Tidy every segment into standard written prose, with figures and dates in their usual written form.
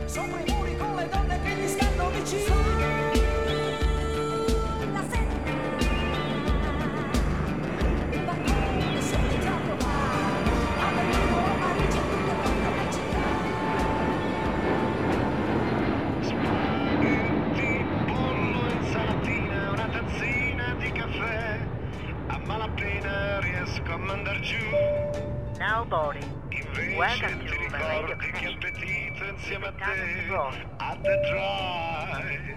sopra i muri con le donne che gli stanno vicino. La sera, il balcone senti già provare, a Berlino, a Parigi, in tutte le città. Spaghetti, pollo, insalatina, una tazzina di caffè. A malapena riesco a mandar giù. Now boarding. Invece Welcome ti to the ricordi radio che connection. appetito insieme a Beccato te Road. a Detroit.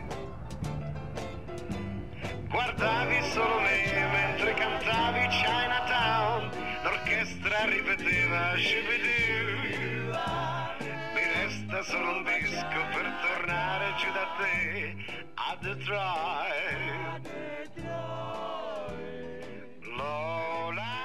Guardavi solo me mentre cantavi Chinatown. L'orchestra ripeteva Shibidoo. Mi resta solo un disco per tornare giù da te a Detroit. Lola,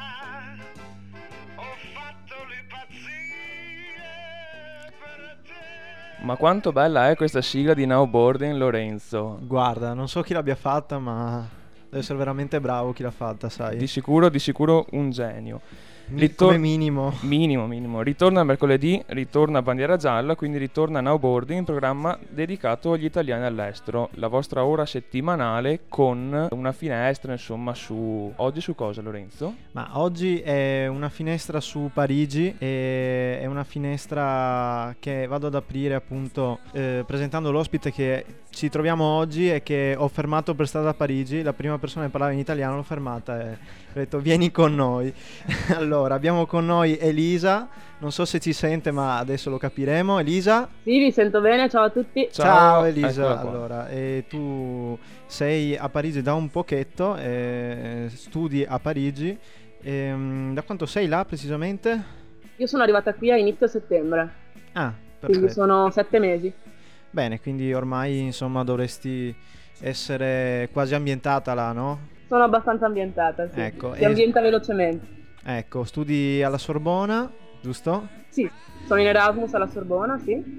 ho fatto le pazzie per te. Ma quanto bella è questa sigla di Now Boarding, Lorenzo. Guarda, non so chi l'abbia fatta, ma deve essere veramente bravo chi l'ha fatta, sai. Di sicuro un genio. Come minimo. Minimo. Ritorna mercoledì, ritorna Bandiera Gialla, quindi ritorna Now Boarding, programma dedicato agli italiani all'estero. La vostra ora settimanale con una finestra, insomma, oggi su cosa, Lorenzo? Ma oggi è una finestra su Parigi e è una finestra che vado ad aprire appunto presentando l'ospite che ci troviamo oggi e che ho fermato per strada a Parigi. La prima persona che parlava in italiano l'ho fermata e ho detto vieni con noi. Allora abbiamo con noi Elisa, non so se ci sente ma adesso lo capiremo. Elisa? Sì, vi sento bene, ciao a tutti. Ciao Elisa, eccola qua. allora tu sei a Parigi da un pochetto, studi a Parigi, da quanto sei là precisamente? Io sono arrivata qui a inizio settembre, Ah, quindi perfetto. sono 7 mesi. Bene, quindi ormai insomma dovresti essere quasi ambientata là, no? Sono abbastanza ambientata, sì. Ecco, Si ambienta velocemente. Ecco, studi alla Sorbona, giusto? Sì, sono in Erasmus alla Sorbona, sì.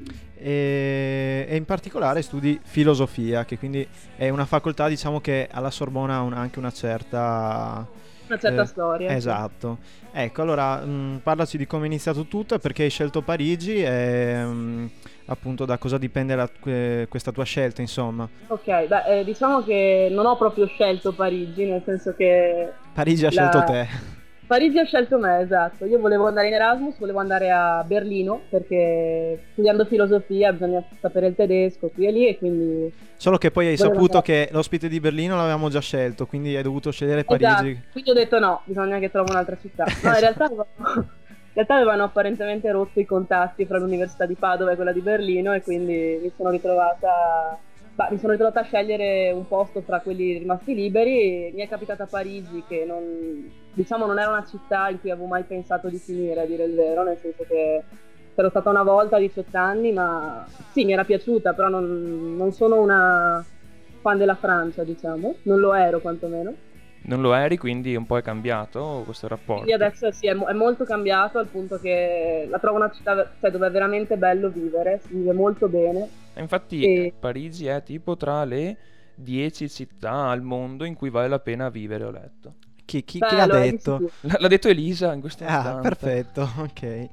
E in particolare studi filosofia, che quindi è una facoltà, diciamo, che alla Sorbona ha anche una certa Storia. sì. Esatto. Ecco, allora parlaci di come è iniziato tutto e perché hai scelto Parigi e appunto da cosa dipende questa tua scelta, insomma. Ok, beh, diciamo che non ho proprio scelto Parigi, nel senso che Parigi ha scelto te. Parigi ha scelto me, esatto. Io volevo andare in Erasmus, volevo andare a Berlino, perché studiando filosofia bisogna sapere il tedesco qui e lì, e quindi... Solo che poi hai volevo saputo andare. che l'ospite di Berlino l'avevamo già scelto, quindi hai dovuto scegliere Parigi. Esatto, quindi ho detto no, bisogna che trovo un'altra città. No, in realtà avevano apparentemente rotto i contatti fra l'Università di Padova e quella di Berlino, e quindi mi sono ritrovata a scegliere un posto fra quelli rimasti liberi. Mi è capitata Parigi, che non era una città in cui avevo mai pensato di finire, a dire il vero, nel senso che c'ero stata una volta a 18 anni, ma sì, mi era piaciuta, però non sono una fan della Francia, diciamo, non lo ero quantomeno. Non lo eri, quindi un po' è cambiato questo rapporto. Quindi adesso sì, è molto cambiato, al punto che la trovo una città, cioè, dove è veramente bello vivere, si vive molto bene. E infatti E- Parigi è tipo tra le 10 città al mondo in cui vale la pena vivere, ho letto. Chi Beh, l'ha lo è di detto? sicuro. L'ha detto Elisa in questo Ah, istante. perfetto, ok.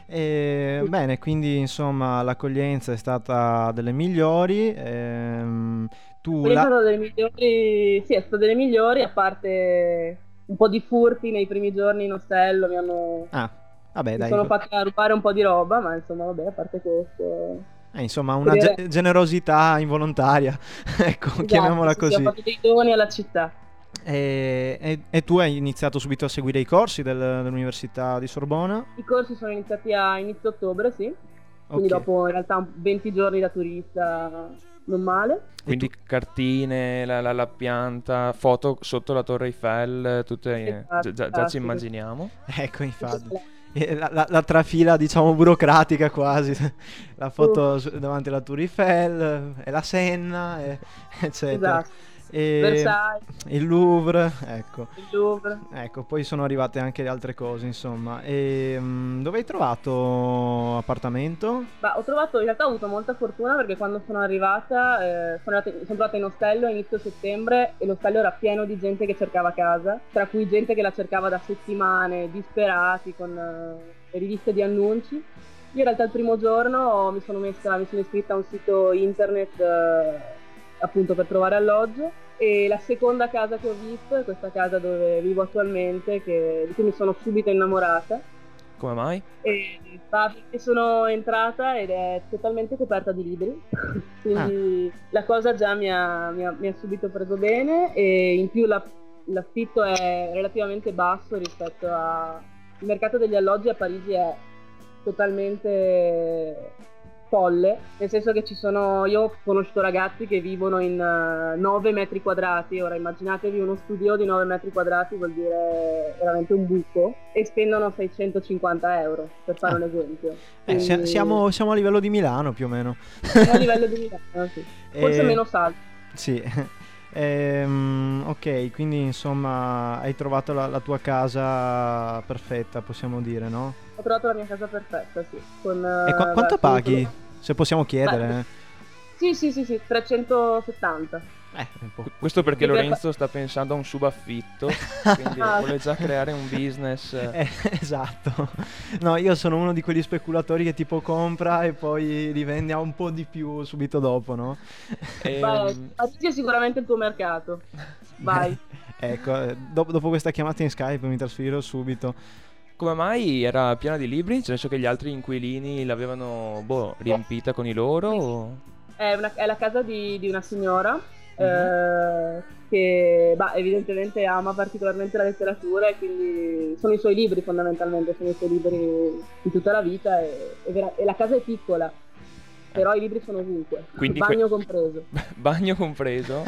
Bene, quindi insomma l'accoglienza è stata delle migliori. Tu Quelle sono delle migliori, sì, è stata delle migliori, a parte un po' di furti nei primi giorni in ostello, Ah, vabbè, mi dai. sono fatta rubare un po' di roba, ma insomma vabbè, a parte questo... Insomma, una Vedere- generosità involontaria, ecco, Esatto, chiamiamola sì, sì, così. ho fatto dei doni alla città. E tu hai iniziato subito a seguire i corsi dell'Università di Sorbona? I corsi sono iniziati a inizio ottobre, sì, quindi Ok. dopo in realtà 20 giorni da turista, non male. Quindi cartine, la pianta, foto sotto la Torre Eiffel, tutte Esatto, già ci sì. immaginiamo. Ecco, infatti. La trafila, diciamo, burocratica quasi. La foto davanti alla Tour Eiffel, e la Senna, eccetera. Esatto. E Versailles, il Louvre, ecco. il Louvre. Ecco, poi sono arrivate anche le altre cose, insomma. E dove hai trovato appartamento? Ma in realtà ho avuto molta fortuna, perché quando sono arrivata, sono entrata in ostello a inizio settembre, e l'ostello era pieno di gente che cercava casa, tra cui gente che la cercava da settimane, disperati, con le riviste di annunci. in realtà il primo giorno mi sono iscritta a un sito internet appunto per trovare alloggio, e la seconda casa che ho visto è questa casa dove vivo attualmente, di cui mi sono subito innamorata. Come mai? Perché sono entrata ed è totalmente coperta di libri, quindi la cosa già mi ha subito preso bene, e in più l'affitto è relativamente basso rispetto al mercato degli alloggi a Parigi. È totalmente folle, nel senso che io ho conosciuto ragazzi che vivono in 9 metri quadrati. Ora immaginatevi uno studio di 9 metri quadrati, vuol dire veramente un buco, e spendono 650 euro, per fare un esempio. Quindi, siamo a livello di Milano più o meno. siamo a livello di Milano, sì. Forse meno salto. Sì. Ok, quindi insomma hai trovato la tua casa perfetta, possiamo dire, no? Ho trovato la mia casa perfetta, sì. E quanto paghi? Se possiamo chiedere. Sì, 370. Un po'. Questo perché Lorenzo sta pensando a un subaffitto, quindi vuole già creare un business. Esatto. No, io sono uno di quegli speculatori che tipo compra e poi li vende a un po' di più subito dopo, no? Parigi è sicuramente il tuo mercato. Vai. Ecco, dopo questa chiamata in Skype mi trasferirò subito. Come mai era piena di libri? Nel senso che gli altri inquilini l'avevano riempita con i loro? O... È la casa di una signora che evidentemente ama particolarmente la letteratura, e quindi sono i suoi libri, fondamentalmente sono i suoi libri di tutta la vita, e la casa è piccola, però i libri sono ovunque, quindi bagno compreso. Bagno compreso?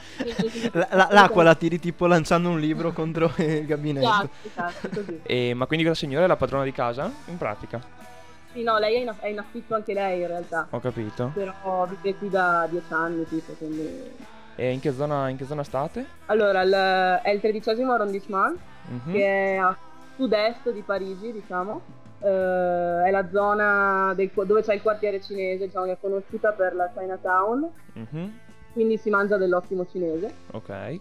L'acqua la tiri tipo lanciando un libro contro il gabinetto. Esatto, così. Ma quindi questa signora è la padrona di casa, in pratica? Sì, no, lei è in affitto anche lei in realtà. Ho capito. Però vive qui da 10 anni tipo, quindi... E in che zona state? Allora, è il 13° arrondissement, Mhm. che è a sud-est di Parigi, diciamo. È la zona dove c'è il quartiere cinese, diciamo, che è conosciuta per la Chinatown, Mhm. quindi si mangia dell'ottimo cinese. Ok.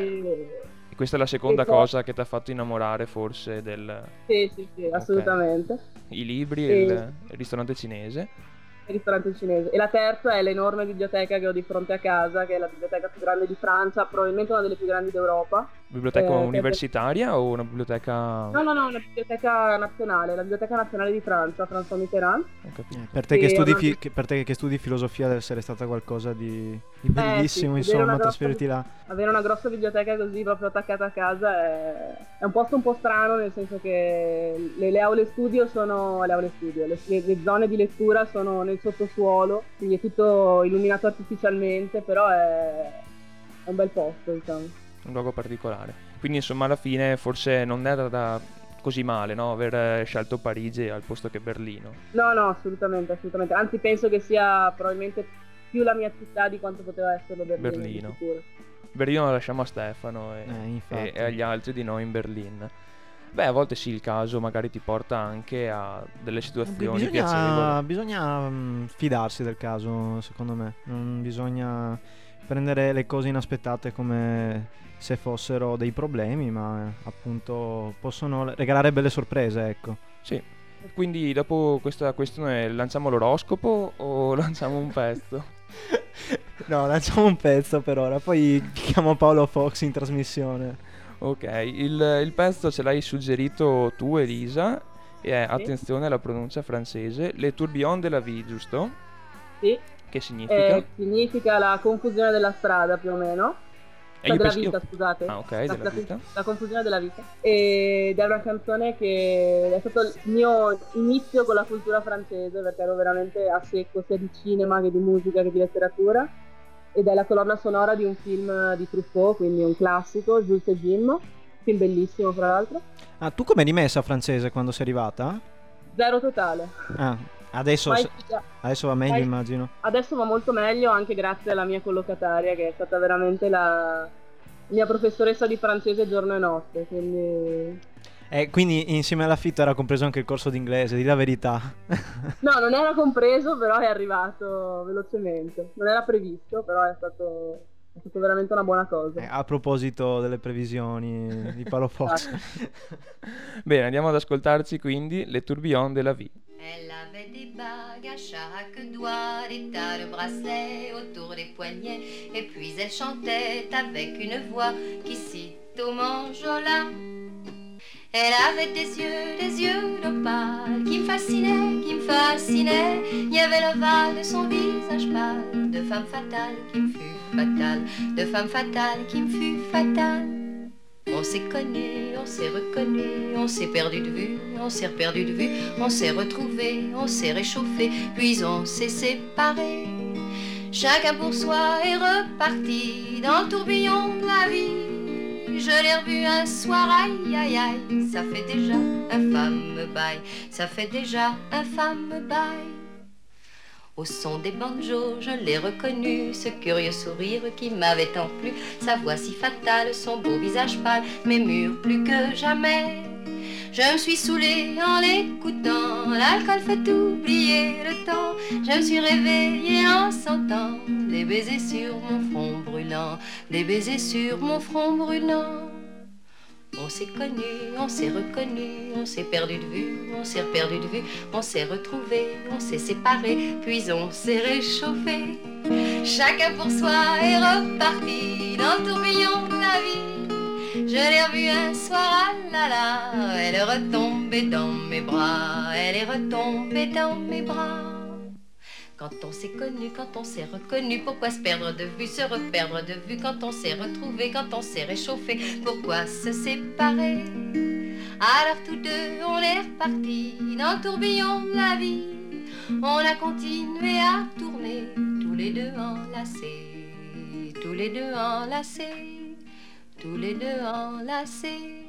E questa è la seconda e poi- cosa che ti ha fatto innamorare forse del... sì, assolutamente. I libri E- e il ristorante cinese. Il ristorante cinese. E la terza è l'enorme biblioteca che ho di fronte a casa, che è la biblioteca più grande di Francia, probabilmente una delle più grandi d'Europa. Biblioteca che- universitaria o una biblioteca... No, una biblioteca nazionale, la biblioteca nazionale di Francia, François Mitterrand. Ho capito. Per te che Sì, studi, una- per te che studi filosofia deve essere stata qualcosa di bellissimo, sì, insomma, avere una trasferirti là. Avere una grossa biblioteca così proprio attaccata a casa è un posto un po' strano, nel senso che le aule studio sono le zone di lettura sono nel sottosuolo, quindi è tutto illuminato artificialmente, però è un bel posto, diciamo. Un luogo particolare. Quindi insomma alla fine forse non era così male, no? Aver scelto Parigi al posto che Berlino. No, assolutamente. Anzi, penso che sia probabilmente più la mia città di quanto poteva esserlo Berlino. Di sicuro. Berlino la lasciamo a Stefano infatti. e agli altri di noi in Berlino. Beh, a volte sì, il caso magari ti porta anche a delle situazioni piacevoli. Bisogna fidarsi del caso, secondo me. Non bisogna prendere le cose inaspettate come se fossero dei problemi, ma appunto possono regalare belle sorprese, ecco. Sì. Quindi dopo questa questione lanciamo l'oroscopo o lanciamo un pezzo? No, lanciamo un pezzo per ora, poi chiamo Paolo Fox in trasmissione. Ok, il pezzo ce l'hai suggerito tu, Elisa, e è, attenzione alla pronuncia francese, Le tourbillon de la vie, giusto? Sì. Che significa? Significa la confusione della strada, più o meno. Io Della penso- vita, scusate. Ah, ok, della vita. La confusione della vita. Ed è una canzone che è stato il mio inizio con la cultura francese, perché ero veramente a secco sia di cinema che di musica che di letteratura. Ed è la colonna sonora di un film di Truffaut, quindi un classico, Jules et Jim, film bellissimo fra l'altro. Ah, tu come eri messa a francese quando sei arrivata? Zero totale. Ah, adesso Mai- va meglio, mai- immagino. Adesso va molto meglio, anche grazie alla mia collocataria, che è stata veramente la mia professoressa di francese giorno e notte, quindi... Quindi insieme all'affitto era compreso anche il corso d'inglese, di la verità. No, non era compreso, però è arrivato velocemente. Non era previsto, però è stata veramente una buona cosa. A proposito delle previsioni di Palofox. Bene, andiamo ad ascoltarci quindi Le Tourbillon de la Vie. Elle avait des bagues à chaque doigt, des tas de bracelets autour des poignets, et puis elle chantait avec une voix qui cite au manjola. Elle avait des yeux d'opale qui me fascinaient, qui me fascinaient. Il y avait l'ovale de son visage pâle, de femme fatale qui me fut fatale, de femme fatale qui me fut fatale. On s'est connu, on s'est reconnu, on s'est perdu de vue, on s'est perdu de vue, on s'est retrouvé, on s'est réchauffé, puis on s'est séparés. Chacun pour soi est reparti dans le tourbillon de la vie. Je l'ai revu un soir, aïe aïe aïe, ça fait déjà un fameux bail, ça fait déjà un fameux bail. Au son des banjos, je l'ai reconnu, ce curieux sourire qui m'avait tant plu, sa voix si fatale, son beau visage pâle, mes murs plus que jamais. Je me suis saoulée en l'écoutant, l'alcool fait oublier le temps. Je me suis réveillée en sentant des baisers sur mon front brûlant, des baisers sur mon front brûlant. On s'est connu, on s'est reconnu, on s'est perdu de vue, on s'est perdu de vue, on s'est retrouvé, on s'est séparé, puis on s'est réchauffé. Chacun pour soi est reparti dans le tourbillon de la vie. Je l'ai revue un soir, ah là là, elle est retombée dans mes bras, elle est retombée dans mes bras. Quand on s'est connu, quand on s'est reconnu, pourquoi se perdre de vue, se reperdre de vue? Quand on s'est retrouvé, quand on s'est réchauffé, pourquoi se séparer? Alors tous deux, on est repartis dans le tourbillon de la vie. On a continué à tourner, tous les deux enlacés, tous les deux enlacés, tous les deux enlacés.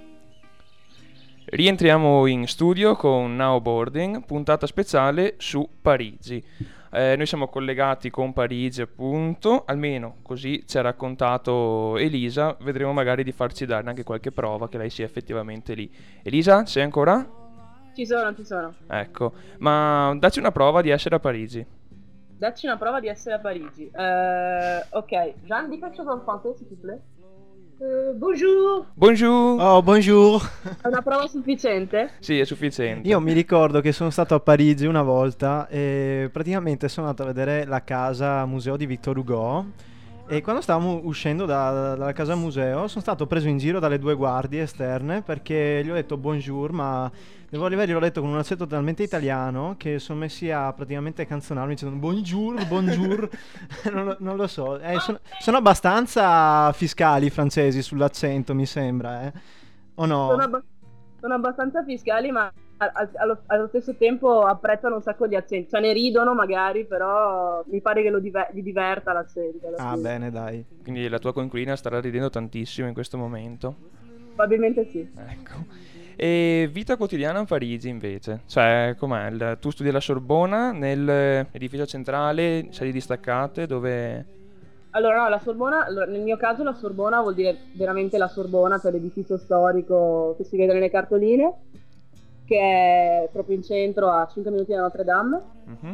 Rientriamo in studio con Now Boarding, puntata speciale su Parigi. Noi siamo collegati con Parigi, appunto, almeno così ci ha raccontato Elisa. Vedremo magari di farci dare anche qualche prova che lei sia effettivamente lì. Elisa, sei ancora? Ci sono, ci sono. Ecco, ma dacci una prova di essere a Parigi. Dacci una prova di essere a Parigi. Ok, Jean, dis quelque chose en français, s'il te plaît. Bonjour. Bonjour! Oh, bonjour! È una prova sufficiente? Sì, è sufficiente. Io mi ricordo che sono stato a Parigi una volta e praticamente sono andato a vedere la casa museo di Victor Hugo e quando stavamo uscendo dalla casa museo sono stato preso in giro dalle due guardie esterne perché gli ho detto bonjour, ma devo dire, gliel'ho detto con un accento talmente italiano che sono messi a praticamente canzonarmi dicendo bonjour, bonjour. non lo so, sono abbastanza fiscali i francesi sull'accento, mi sembra, o no? Sono abbastanza fiscali, ma allo stesso tempo apprezzano un sacco di accenti. Cioè ne ridono magari, però mi pare che gli diverta l'accento. Ah, bene, dai. Quindi la tua coinquilina starà ridendo tantissimo in questo momento. Probabilmente sì. Ecco. E vita quotidiana a Parigi invece, cioè com'è? Tu studi alla Sorbona, nell'edificio centrale, sedi distaccate, dove... Allora no, la Sorbona, nel mio caso la Sorbona vuol dire veramente la Sorbona, cioè l'edificio storico che si vede nelle cartoline, che è proprio in centro a 5 minuti da Notre Dame.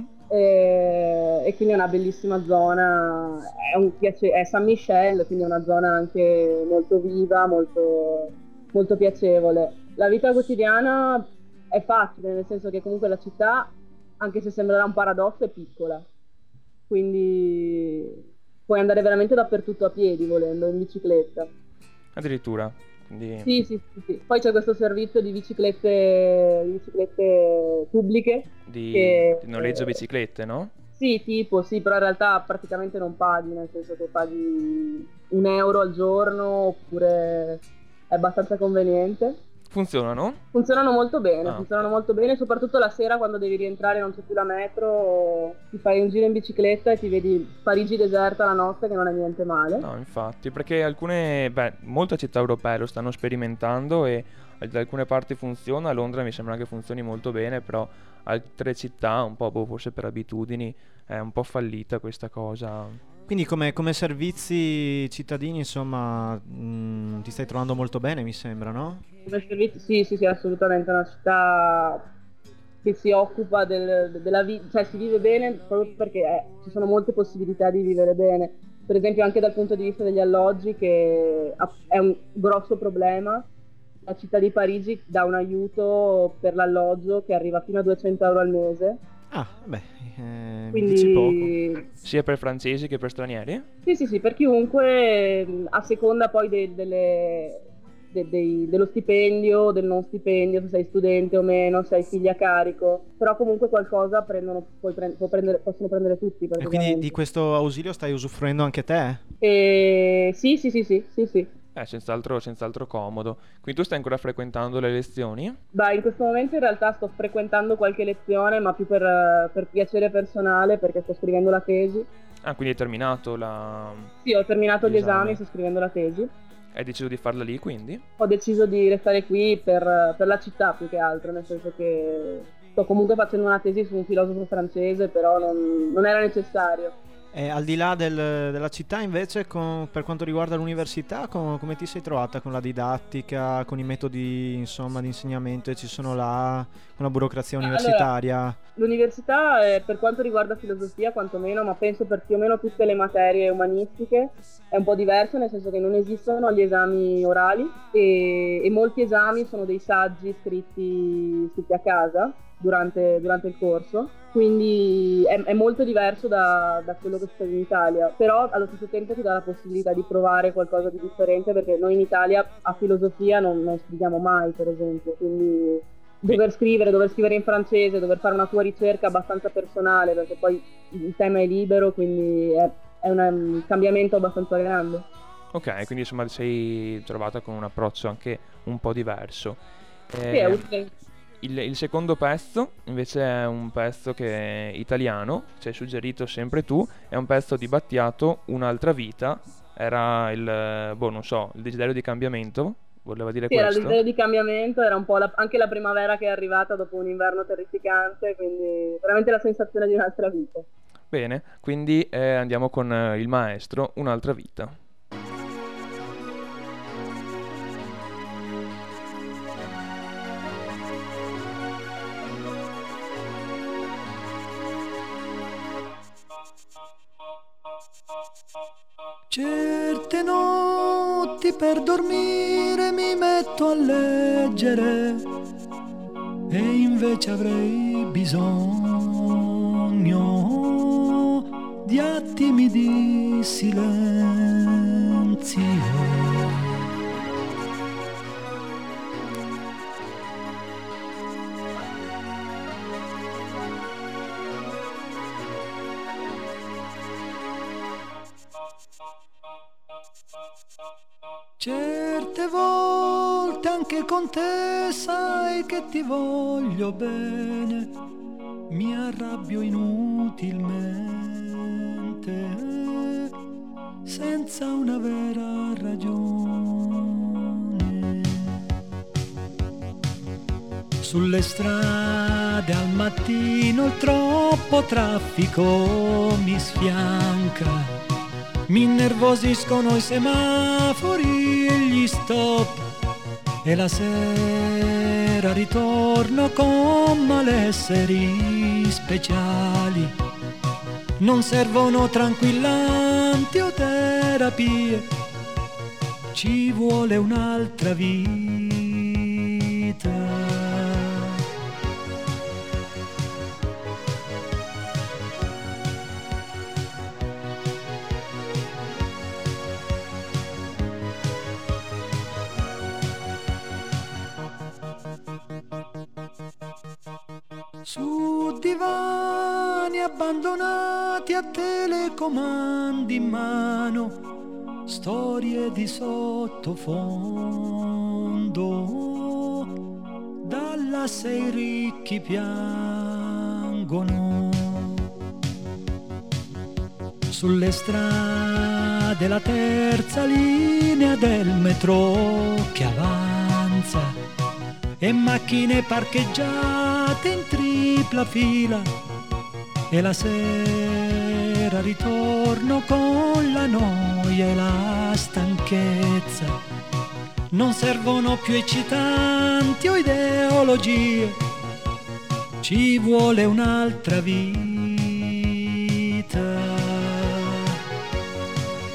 E quindi è una bellissima zona, è Saint Michel, quindi è una zona anche molto viva, molto, molto piacevole. La vita quotidiana è facile, nel senso che comunque la città, anche se sembrerà un paradosso, è piccola, quindi puoi andare veramente dappertutto a piedi volendo, in bicicletta. Addirittura. Quindi... Sì. Poi c'è questo servizio di biciclette pubbliche. Di noleggio biciclette, no? Sì, però in realtà praticamente non paghi, nel senso che paghi €1 al giorno, oppure è abbastanza conveniente. Funzionano? Funzionano molto bene, soprattutto la sera quando devi rientrare e non c'è più la metro, ti fai un giro in bicicletta e ti vedi Parigi deserta la notte, che non è niente male. No, infatti, perché molte città europee lo stanno sperimentando e da alcune parti funziona, a Londra mi sembra che funzioni molto bene, però altre città, un po' forse per abitudini, è un po' fallita questa cosa. Quindi come servizi cittadini, insomma, ti stai trovando molto bene, mi sembra, no? Come servizi, sì, assolutamente, è una città che si occupa della vita, cioè si vive bene proprio perché ci sono molte possibilità di vivere bene. per esempio anche dal punto di vista degli alloggi, che è un grosso problema. La città di Parigi dà un aiuto per l'alloggio che arriva fino a 200 euro al mese. Ah, beh, mi dici poco. Quindi Sia per francesi che per stranieri? sì, per chiunque, a seconda poi dello stipendio, del non stipendio, se sei studente o meno, se hai figli a carico, però comunque qualcosa possono prendere tutti E quindi praticamente. di questo ausilio stai usufruendo anche te? Sì. Senz'altro comodo. Quindi tu stai ancora frequentando le lezioni? Beh, in questo momento in realtà sto frequentando qualche lezione, ma più per piacere personale, perché sto scrivendo la tesi. Ah, quindi hai terminato la... Sì, ho terminato gli Esame. esami, sto scrivendo la tesi. Hai deciso di farla lì, quindi? Ho deciso di restare qui per la città più che altro, nel senso che sto comunque facendo una tesi su un filosofo francese, però non era necessario. E al di là della città invece, per quanto riguarda l'università, come ti sei trovata con la didattica, con i metodi insomma di insegnamento che ci sono là, con la burocrazia universitaria? L'università, per quanto riguarda filosofia quantomeno, ma penso per più o meno tutte le materie umanistiche, è un po' diverso, nel senso che non esistono gli esami orali e molti esami sono dei saggi scritti a casa durante il corso, quindi è molto diverso da quello che succede in Italia, però allo stesso tempo ti dà la possibilità di provare qualcosa di differente, perché noi in Italia a filosofia non studiamo mai, per esempio, quindi dover scrivere in francese, dover fare una tua ricerca abbastanza personale, perché poi il tema è libero, quindi è un cambiamento abbastanza grande. Ok, quindi insomma ti sei trovata con un approccio anche un po' diverso. Sì, è utile. Il secondo pezzo invece è un pezzo che è italiano, ci hai suggerito sempre tu, è un pezzo di Battiato, Un'altra vita, era il desiderio di cambiamento, voleva dire Sì, era il questo? desiderio di cambiamento, era un po' anche la primavera che è arrivata dopo un inverno terrificante, quindi veramente la sensazione di un'altra vita. Bene, quindi andiamo con il maestro, Un'altra vita. Certe notti per dormire mi metto a leggere e invece avrei bisogno di attimi di silenzio. Certe volte anche con te sai che ti voglio bene, mi arrabbio inutilmente, senza una vera ragione. Sulle strade al mattino il troppo traffico mi sfianca. Mi innervosiscono i semafori e gli stop e la sera ritorno con malesseri speciali. Non servono tranquillanti o terapie, ci vuole un'altra vita. Su divani abbandonati a telecomandi in mano, storie di sottofondo, dalla sei ricchi piangono. Sulle strade la terza linea del metro che avanza e macchine parcheggiate in tripla fila e la sera ritorno con la noia e la stanchezza. Non servono più eccitanti o ideologie, ci vuole un'altra vita.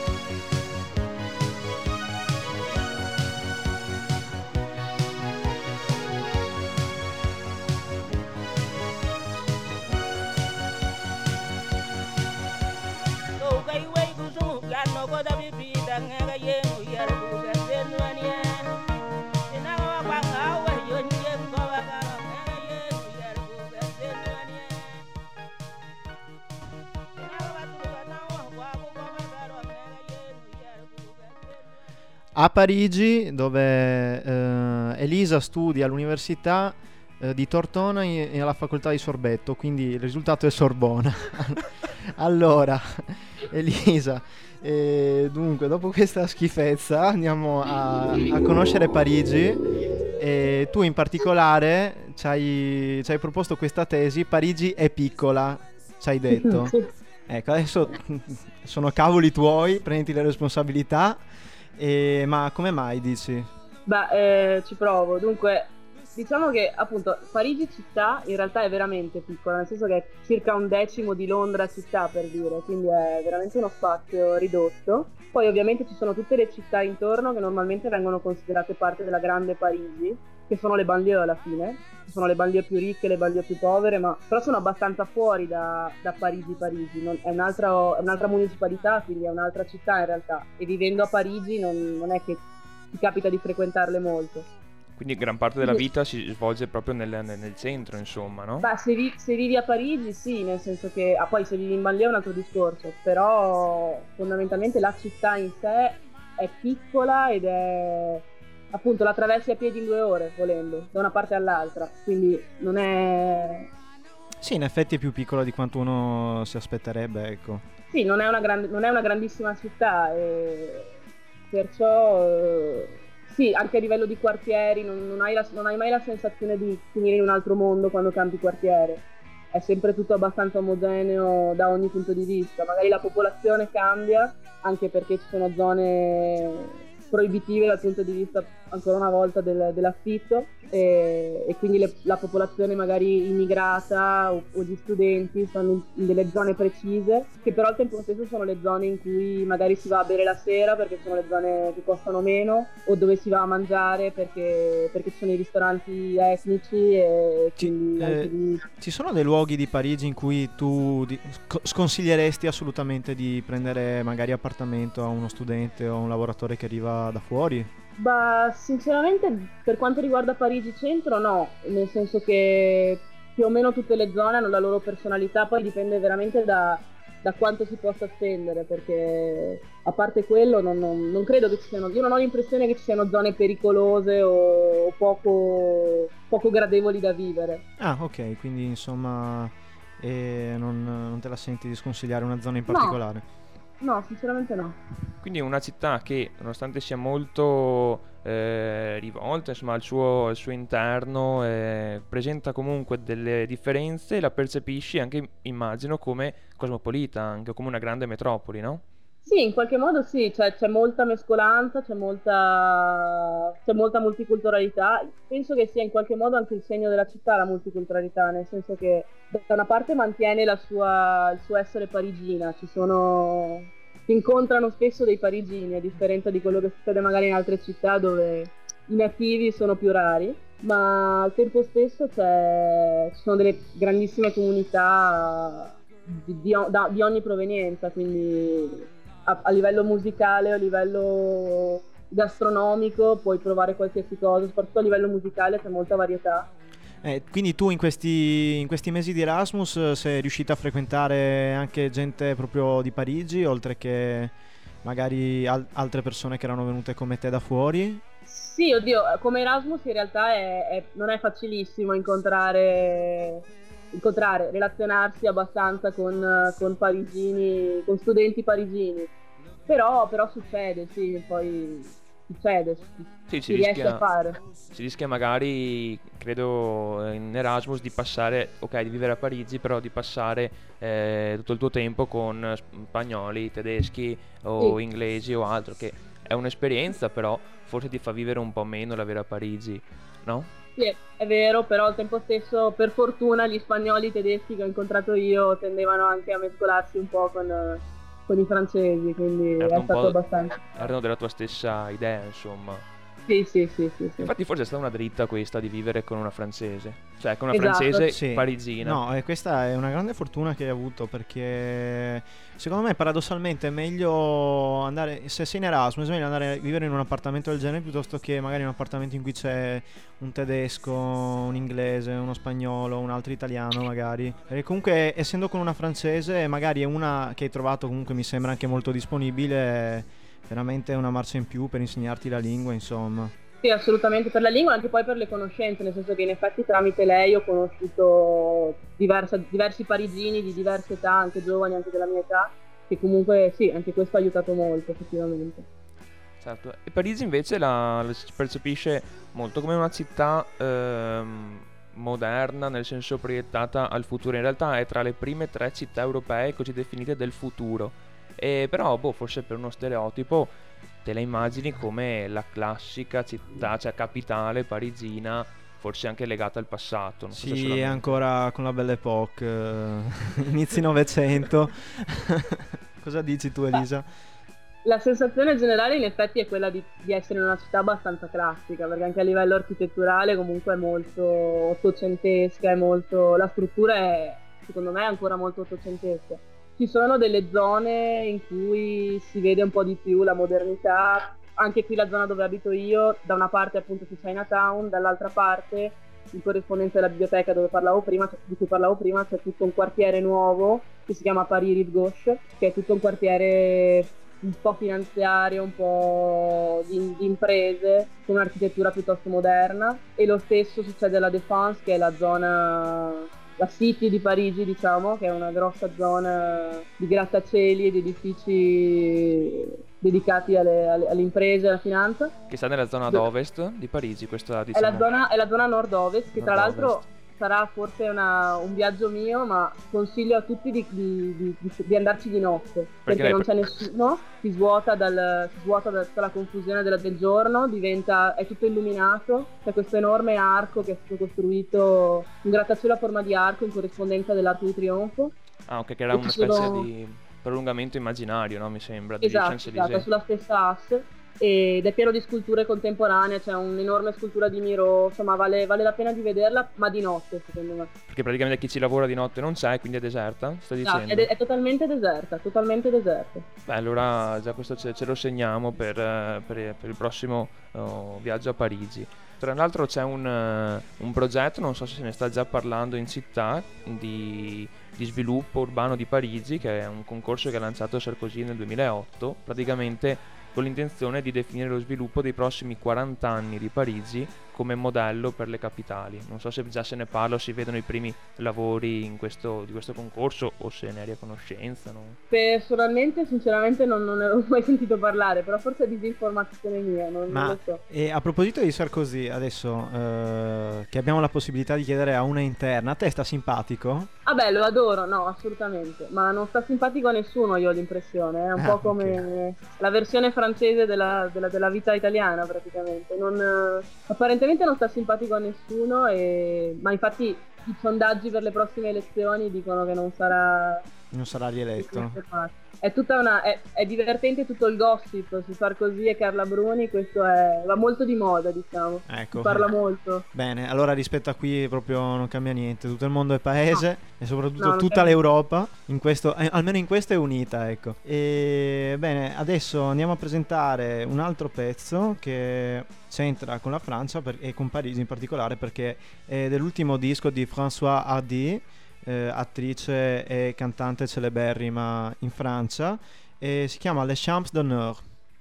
A Parigi, dove Elisa studia all'università di Tortona e alla facoltà di Sorbetto, quindi il risultato è Sorbona. Allora, Elisa, dunque, dopo questa schifezza andiamo a conoscere Parigi. E tu in particolare ci hai proposto questa tesi: Parigi è piccola, ci hai detto. Ecco, adesso sono cavoli tuoi, prenditi le responsabilità. Ma come mai, dici? Beh, ci provo. Dunque, diciamo che appunto Parigi città in realtà è veramente piccola, nel senso che è circa 1/10 di Londra città, per dire, quindi è veramente uno spazio ridotto. Poi ovviamente ci sono tutte le città intorno che normalmente vengono considerate parte della grande Parigi, che sono le banlieue alla fine. Ci sono le banlieue più ricche, le banlieue più povere, ma però sono abbastanza fuori da Parigi. È un'altra municipalità, quindi è un'altra città in realtà. E vivendo a Parigi non è che ti capita di frequentarle molto. Quindi gran parte della vita si svolge proprio nel centro, insomma, no? Beh, se vivi a Parigi sì, nel senso che poi se vivi in banlieue è un altro discorso, però fondamentalmente la città in sé è piccola ed è appunto la attraversi a piedi in 2 ore, volendo, da una parte all'altra, quindi non è... Sì, in effetti è più piccola di quanto uno si aspetterebbe, ecco. Sì, non è una grandissima città, e perciò sì, anche a livello di quartieri non hai mai la sensazione di finire in un altro mondo quando cambi quartiere. È sempre tutto abbastanza omogeneo da ogni punto di vista. Magari la popolazione cambia, anche perché ci sono zone proibitive dal punto di vista, ancora una volta, dell'affitto, e quindi la popolazione magari immigrata o gli studenti stanno in delle zone precise, che però al tempo stesso sono le zone in cui magari si va a bere la sera perché sono le zone che costano meno, o dove si va a mangiare perché ci sono i ristoranti etnici, e quindi ci sono dei luoghi di Parigi in cui tu sconsiglieresti assolutamente di prendere magari appartamento a uno studente o a un lavoratore che arriva da fuori? Bah, sinceramente per quanto riguarda Parigi centro no, nel senso che più o meno tutte le zone hanno la loro personalità, poi dipende veramente da quanto si possa spendere, perché a parte quello non credo che ci siano, io non ho l'impressione che ci siano zone pericolose o poco gradevoli da vivere. Ah, ok, quindi insomma non te la senti di sconsigliare una zona in particolare? No, sinceramente no. Quindi è una città che, nonostante sia molto rivolta, insomma, al suo interno, presenta comunque delle differenze e la percepisci anche, immagino, come cosmopolita, anche come una grande metropoli, no? Sì, in qualche modo sì, cioè, c'è molta mescolanza, c'è molta multiculturalità. Penso che sia in qualche modo anche il segno della città, la multiculturalità, nel senso che da una parte mantiene il suo essere parigina, si incontrano spesso dei parigini, a differenza di quello che succede magari in altre città dove i nativi sono più rari, ma al tempo stesso ci sono delle grandissime comunità di ogni provenienza, quindi a livello musicale o a livello gastronomico puoi provare qualsiasi cosa, soprattutto a livello musicale c'è molta varietà. Quindi tu in questi mesi di Erasmus sei riuscita a frequentare anche gente proprio di Parigi, oltre che magari altre persone che erano venute come te da fuori? Sì, oddio, come Erasmus in realtà non è facilissimo incontrare, relazionarsi abbastanza con parigini, con studenti parigini, però succede, sì, poi succede, Sì, si riesce a fare. Si rischia magari, credo, in Erasmus di passare, ok, di vivere a Parigi, però di passare tutto il tuo tempo con spagnoli, tedeschi o Sì. inglesi o altro, che è un'esperienza, però forse ti fa vivere un po' meno la vera Parigi, no? Sì, è vero, però al tempo stesso, per fortuna, gli spagnoli e i tedeschi che ho incontrato io tendevano anche a mescolarsi un po' con i francesi, quindi Erano è un stato po', abbastanza. erano della tua stessa idea, insomma. Sì. Infatti forse è stata una dritta questa di vivere con una francese, cioè con una Esatto. francese Sì. parisina. No, e questa è una grande fortuna che hai avuto, perché secondo me paradossalmente è meglio andare, se sei in Erasmus, è meglio andare a vivere in un appartamento del genere piuttosto che magari in un appartamento in cui c'è un tedesco, un inglese, uno spagnolo, un altro italiano magari. Perché comunque essendo con una francese, magari è una che hai trovato, comunque mi sembra anche molto disponibile, è veramente una marcia in più per insegnarti la lingua, insomma. Sì, assolutamente, per la lingua e anche poi per le conoscenze, nel senso che in effetti tramite lei ho conosciuto diversi parigini di diverse età, anche giovani, anche della mia età, che comunque sì, anche questo ha aiutato molto effettivamente. Certo. E Parigi invece la si percepisce molto come una città moderna, nel senso proiettata al futuro. In realtà è tra le prime 3 città europee così definite del futuro. E però, forse per uno stereotipo te la immagini come la classica città, cioè capitale parigina, forse anche legata al passato. Non so se Sì, solamente- ancora con la Belle Époque, inizi Novecento. Cosa dici tu, Elisa? La sensazione generale in effetti è quella di essere in una città abbastanza classica, perché anche a livello architetturale comunque è molto ottocentesca, la struttura è, secondo me, ancora molto ottocentesca. Ci sono delle zone in cui si vede un po' di più la modernità, anche qui la zona dove abito io, da una parte appunto c'è Chinatown, dall'altra parte, in corrispondenza della biblioteca di cui parlavo prima, c'è tutto un quartiere nuovo che si chiama Paris Rive Gauche, che è tutto un quartiere un po' finanziario, un po' di imprese, con un'architettura piuttosto moderna, e lo stesso succede alla Défense, che è la City di Parigi, diciamo, che è una grossa zona di grattacieli e di edifici dedicati alle imprese e alla finanza. Che sta nella zona ad ovest di Parigi, questa È diciamo. la zona nord-ovest, che tra Nord-ovest. l'altro sarà forse un viaggio mio, ma consiglio a tutti di andarci di notte, perché non c'è nessuno, si svuota da tutta la confusione del giorno, è tutto illuminato, c'è questo enorme arco che è stato costruito, un grattacielo a forma di arco in corrispondenza dell'Arco di Trionfo. Ah, ok, che era E una ci specie sono- di prolungamento immaginario, no? Mi sembra, di Esatto, Champs-Élysées. è sulla stessa asse ed è pieno di sculture contemporanee, c'è un'enorme scultura di Miro, insomma vale la pena di vederla, ma di notte secondo me. Perché praticamente chi ci lavora di notte non c'è, quindi è deserta, stai dicendo? È totalmente deserta. Beh, allora già questo ce lo segniamo per il prossimo viaggio a Parigi. Tra l'altro c'è un progetto, non so se se ne sta già parlando in città, di sviluppo urbano di Parigi, che è un concorso che ha lanciato Sarkozy nel 2008, praticamente con l'intenzione di definire lo sviluppo dei prossimi 40 anni di Parigi come modello per le capitali. Non so se già se ne parla o si vedono i primi lavori di questo concorso o se ne eri a conoscenza. No? Personalmente, sinceramente, non ne ho mai sentito parlare, però forse è disinformazione mia, non lo so. E a proposito di Sarkozy, adesso che abbiamo la possibilità di chiedere a una interna, a te sta simpatico? Ah beh, lo adoro, no, assolutamente, ma non sta simpatico a nessuno, io ho l'impressione, è un po' come la versione francese della vita italiana praticamente, apparentemente non sta simpatico a nessuno, ma infatti i sondaggi per le prossime elezioni dicono che non sarà rieletto. È divertente tutto il gossip su Sarkozy e Carla Bruni, va molto di moda, diciamo. Ecco. Si parla molto. Bene, allora rispetto a qui proprio non cambia niente, tutto il mondo è paese e soprattutto tutta cambia. l'Europa, almeno in questo è unita, ecco. E bene, adesso andiamo a presentare un altro pezzo che c'entra con la Francia e con Parigi in particolare, perché è dell'ultimo disco di Françoise Hardy, attrice e cantante celeberrima in Francia, e si chiama Les Champs d'Honneur.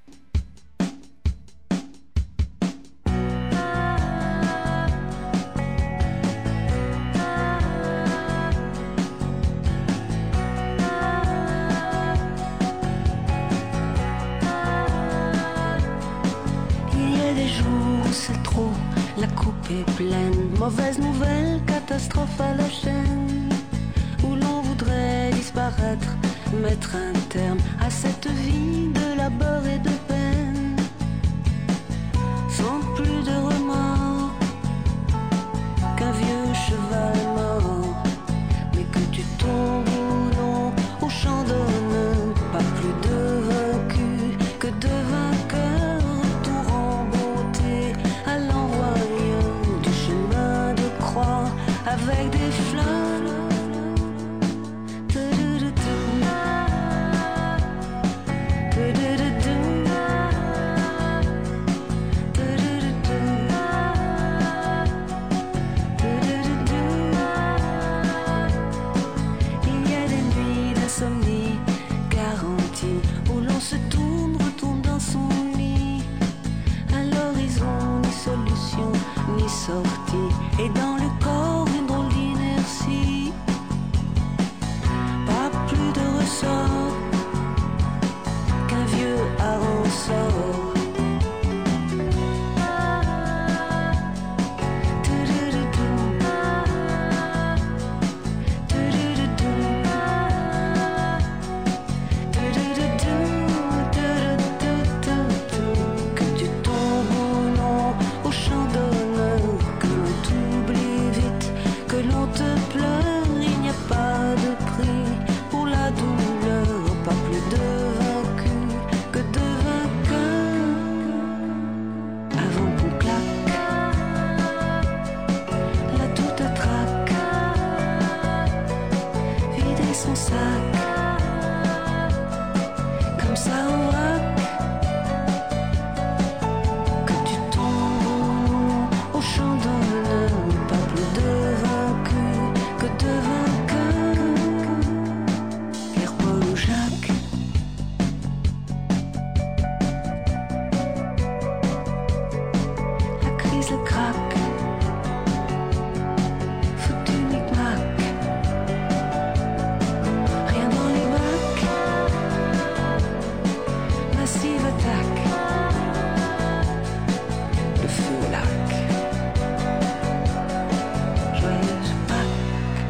Il y a des jours où c'est trop, la coupe est pleine, mauvaise nouvelle, catastrophe à la chaîne, où l'on voudrait disparaître, mettre un terme à cette vie de labeur et de peine, sans plus de remords qu'un vieux cheval mort, mais que tu tombes ou non au champ d'honneur, pas plus de vaincu que de vainqueur, retour en beauté avec des fleurs. Il y a des nuits d'insomnie garantie où l'on se tourne, retourne dans son lit. À l'horizon, ni solution, ni sortie. Et dans le corps, une drôle d'inertie. Pas plus de ressort qu'un vieux hareng sort. Que tu tombes ou non au champ d'honneur, que l'on t'oublie vite, que l'on te pleure, il n'y a pas de prix pour la douleur, pas plus de vaincu que de vainqueur. Avant qu'on claque, là tout attraque, vider son sac, comme ça en vrac. Que tu tombes ou non au champ d'honneur, pas plus de vaincu que de vainqueur. Pierre, Paul ou Jacques, la crise, le crack, foutu micmac, rien dans les bacs, massive attaque, le feu au lac, joyeuse Pâques.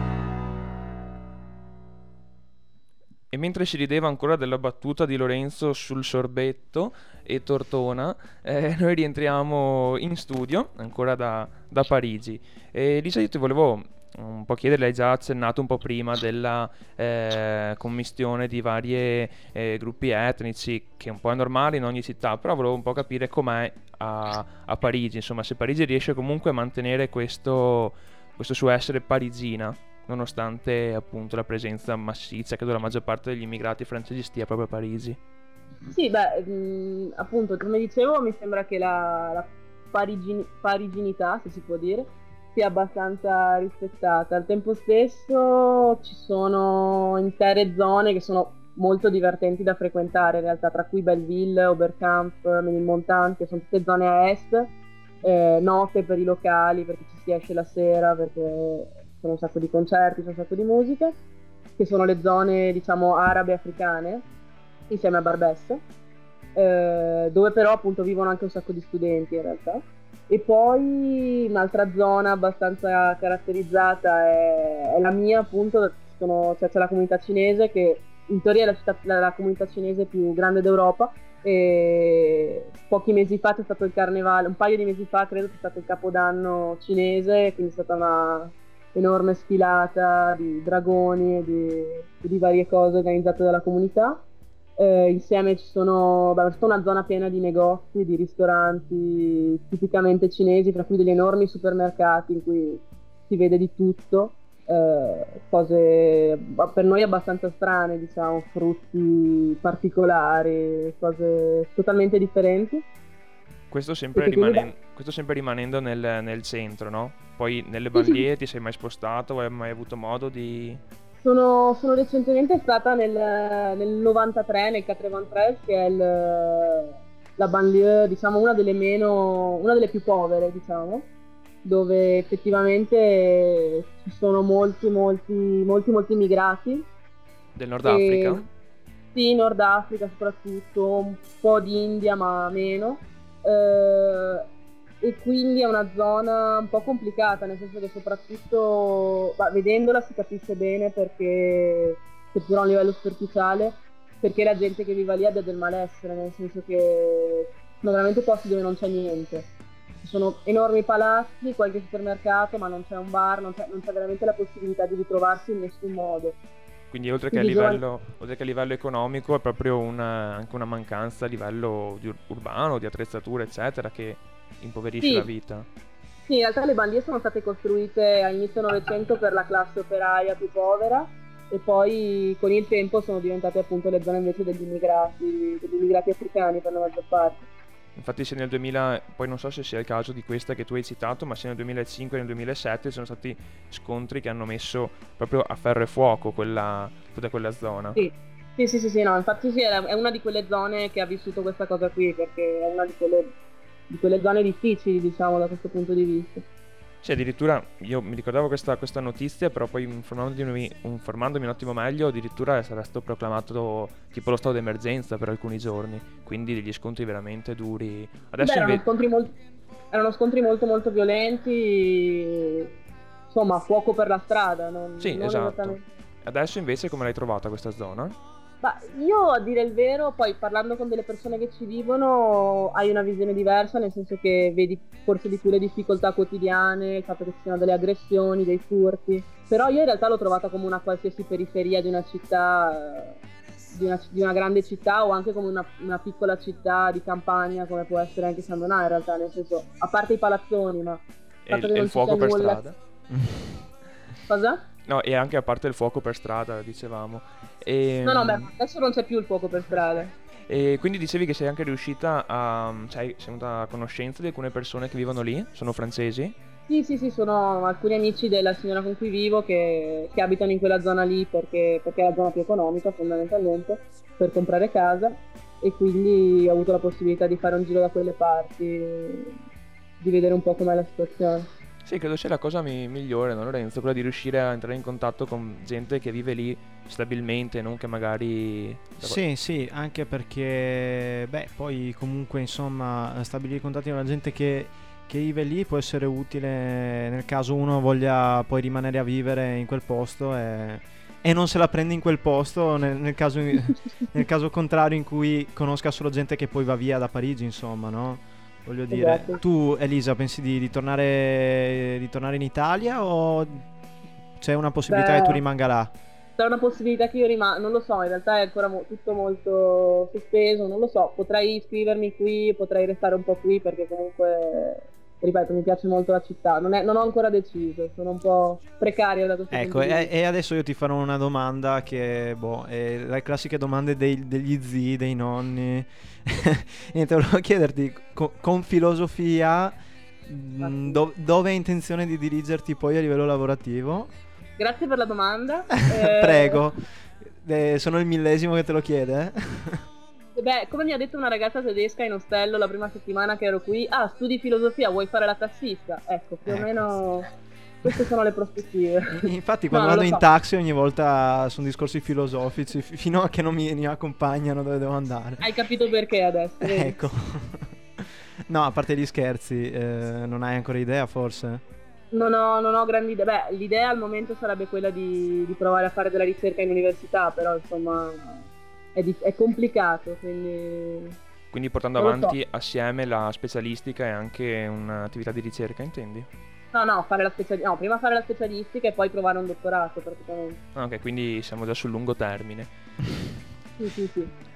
E mentre si rideva ancora della battuta di Lorenzo sul sorbetto e Tortona, noi rientriamo in studio, ancora da Parigi. E Lisa, io ti volevo un po' chiedere, l'hai già accennato un po' prima, della commistione di varie gruppi etnici, che un po' è normale in ogni città, però volevo un po' capire com'è a Parigi, insomma, se Parigi riesce comunque a mantenere questo suo essere parigina, nonostante appunto la presenza massiccia, credo la maggior parte degli immigrati francesi stia proprio a Parigi. Sì, beh, appunto, come dicevo, mi sembra che la pariginità, se si può dire, sia abbastanza rispettata. Al tempo stesso ci sono intere zone che sono molto divertenti da frequentare, in realtà, tra cui Belleville, Oberkampf, Ménilmontant, che sono tutte zone a est, note per i locali, perché ci si esce la sera, perché sono un sacco di concerti, c'è un sacco di musica, che sono le zone, diciamo, arabe e africane, insieme a Barbès, dove però appunto vivono anche un sacco di studenti in realtà. E poi un'altra zona abbastanza caratterizzata è la mia, appunto, c'è la comunità cinese, che in teoria è la comunità cinese più grande d'Europa, e pochi mesi fa c'è stato il carnevale, un paio di mesi fa credo c'è stato il Capodanno cinese, quindi è stata una enorme sfilata di dragoni e di varie cose organizzate dalla comunità. Insieme c'è tutta una zona piena di negozi, di ristoranti tipicamente cinesi, tra cui degli enormi supermercati in cui si vede di tutto, cose per noi abbastanza strane, diciamo, frutti particolari, cose totalmente differenti. Questo sempre rimanendo nel centro, no? Poi nelle banlieue ti sei mai spostato o hai mai avuto modo di... Sono recentemente stata nel 93, nel 93, che è la banlieue, diciamo, una delle più povere, diciamo, dove effettivamente ci sono molti immigrati. Del Nord Africa? Sì, Nord Africa soprattutto, un po' di India ma meno. E quindi è una zona un po' complicata, nel senso che soprattutto vedendola si capisce bene, perché, seppur a un livello superficiale, perché la gente che vive lì abbia del malessere, nel senso che sono veramente posti dove non c'è niente. Ci sono enormi palazzi, qualche supermercato, ma non c'è un bar, non c'è veramente la possibilità di ritrovarsi in nessun modo. Quindi oltre che a livello economico è proprio anche una mancanza a livello urbano, di attrezzature eccetera, che impoverisce la vita. Sì, in realtà le banlieue sono state costruite a inizio Novecento per la classe operaia più povera e poi con il tempo sono diventate appunto le zone invece degli immigrati africani per la maggior parte. Infatti se nel 2000, poi non so se sia il caso di questa che tu hai citato, ma se nel 2005 e nel 2007 sono stati scontri che hanno messo proprio a ferro e fuoco tutta quella zona. Sì, no, infatti sì, è una di quelle zone che ha vissuto questa cosa qui, perché è una di quelle zone difficili, diciamo, da questo punto di vista. Sì, addirittura io mi ricordavo questa notizia, però poi informandomi un attimo meglio, addirittura sarà stato proclamato tipo lo stato d'emergenza per alcuni giorni, quindi degli scontri veramente duri. Adesso erano scontri molto molto violenti, insomma, fuoco per la strada. Sì, non esatto. esattamente. Adesso invece come l'hai trovata questa zona? Ma io, a dire il vero, poi parlando con delle persone che ci vivono, hai una visione diversa, nel senso che vedi forse di più le difficoltà quotidiane, il fatto che ci siano delle aggressioni, dei furti. Però io in realtà l'ho trovata come una qualsiasi periferia di una città, di una grande città, o anche come una piccola città di campagna, come può essere anche San Donà in realtà, nel senso, a parte i palazzoni, ma E il fuoco per strada? Cosa? No, e anche a parte il fuoco per strada, dicevamo. No, beh, adesso non c'è più il fuoco per strada. E quindi dicevi che sei anche riuscita sei venuta a conoscenza di alcune persone che vivono lì? Sono francesi? Sì, sono alcuni amici della signora con cui vivo che abitano in quella zona lì perché è la zona più economica fondamentalmente per comprare casa, e quindi ho avuto la possibilità di fare un giro da quelle parti, di vedere un po' com'è la situazione. Sì, credo sia la cosa migliore, no, Lorenzo? Quella di riuscire a entrare in contatto con gente che vive lì stabilmente, non che magari... Sì, anche perché, poi comunque, insomma, stabilire contatti con la gente che vive lì può essere utile nel caso uno voglia poi rimanere a vivere in quel posto e non se la prende in quel posto, nel caso contrario in cui conosca solo gente che poi va via da Parigi, insomma, no? Voglio dire, esatto. Tu Elisa pensi di tornare in Italia o c'è una possibilità che tu rimanga là? C'è una possibilità che io rimanga, non lo so, in realtà è ancora tutto molto sospeso, non lo so, potrei iscrivermi qui, potrei restare un po' qui perché comunque, ripeto, mi piace molto la città, non ho ancora deciso, sono un po' precaria da questo punto di vista. E adesso io ti farò una domanda che, è le classiche domande degli zii, dei nonni. Niente, volevo chiederti, con filosofia, dove hai intenzione di dirigerti poi a livello lavorativo? Grazie per la domanda. Prego, sono il 1000° che te lo chiede. Come mi ha detto una ragazza tedesca in ostello la prima settimana che ero qui, studi filosofia, vuoi fare la tassista? Ecco, più o meno queste sono le prospettive. Infatti quando vado in taxi ogni volta sono discorsi filosofici, fino a che non mi accompagnano dove devo andare. Hai capito perché adesso? Vedi? Ecco. No, a parte gli scherzi, non hai ancora idea forse? Non ho grandi idee. L'idea al momento sarebbe quella di provare a fare della ricerca in università, però insomma è complicato, quindi portando avanti assieme la specialistica e anche un'attività di ricerca, intendi? No, prima fare la specialistica e poi provare un dottorato praticamente. Ok, quindi siamo già sul lungo termine. Sì.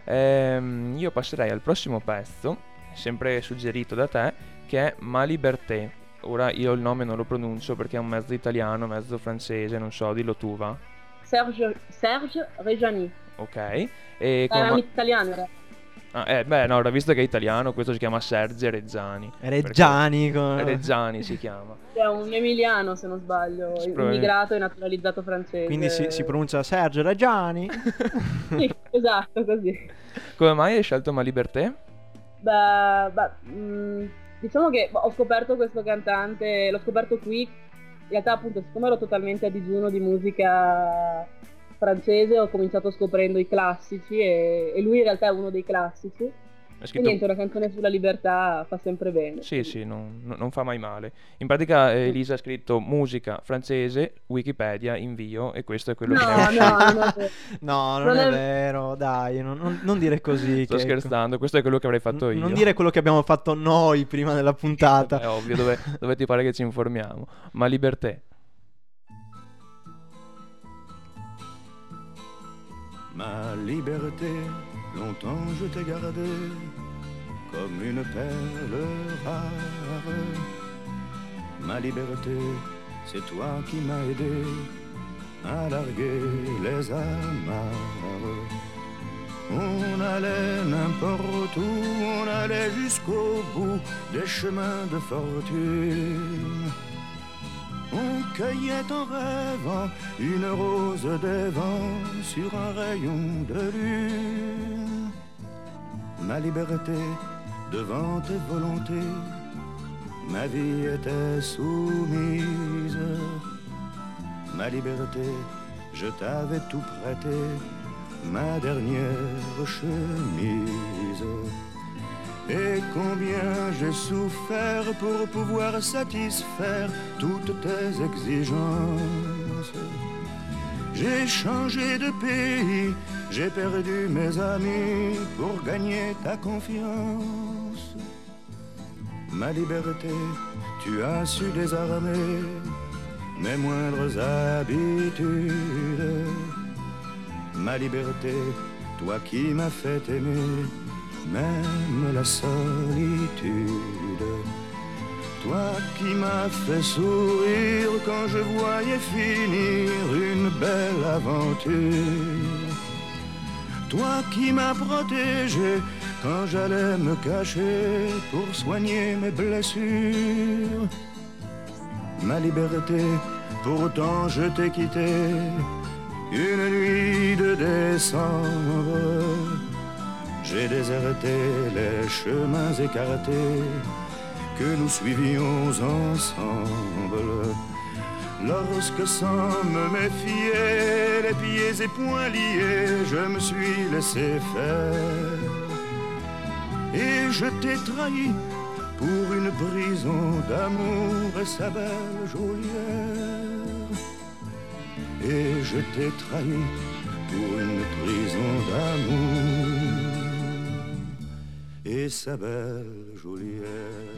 Io passerei al prossimo pezzo, sempre suggerito da te, che è Ma Liberté. Ora io il nome non lo pronuncio perché è un mezzo italiano, mezzo francese, non so, dillo tu, va? Serge Reggiani. Ok. È un italiano, era. Ora visto che è italiano, questo si chiama Serge Reggiani. Reggiani si chiama. È un emiliano, se non sbaglio, immigrato e naturalizzato francese. Quindi si pronuncia Serge Reggiani. Sì, esatto, così. Come mai hai scelto Ma Liberté? Diciamo che ho scoperto questo cantante, l'ho scoperto qui, in realtà appunto siccome ero totalmente a digiuno di musica francese ho cominciato scoprendo i classici e lui in realtà è uno dei classici. E niente, una canzone sulla libertà fa sempre bene. Sì, non fa mai male. In pratica Elisa ha scritto musica francese, Wikipedia, invio, e questo è quello che ne è. Non è vero, dai, non dire così. Sto scherzando, questo è quello che avrei fatto io. Non dire quello che abbiamo fatto noi prima della puntata. È ovvio, dove ti pare che ci informiamo. Ma Liberté. Ma liberté, longtemps je t'ai gardée comme une perle rare. Ma liberté, c'est toi qui m'as aidé à larguer les amarres. On allait n'importe où, on allait jusqu'au bout des chemins de fortune. On cueillait en rêvant une rose des vents sur un rayon de lune. Ma liberté devant tes volontés, ma vie était soumise. Ma liberté, je t'avais tout prêté, ma dernière chemise. Et combien j'ai souffert pour pouvoir satisfaire toutes tes exigences. J'ai changé de pays, j'ai perdu mes amis pour gagner ta confiance. Ma liberté, tu as su désarmer mes moindres habitudes. Ma liberté, toi qui m'as fait aimer même la solitude. Toi qui m'as fait sourire quand je voyais finir une belle aventure. Toi qui m'as protégé quand j'allais me cacher pour soigner mes blessures. Ma liberté, pourtant je t'ai quitté une nuit de décembre. J'ai déserté les chemins écartés que nous suivions ensemble. Lorsque sans me méfier, les pieds et poings liés, je me suis laissé faire. Et je t'ai trahi pour une prison d'amour et sa belle geôlière. Et je t'ai trahi pour une prison d'amour e sa belle geôlière.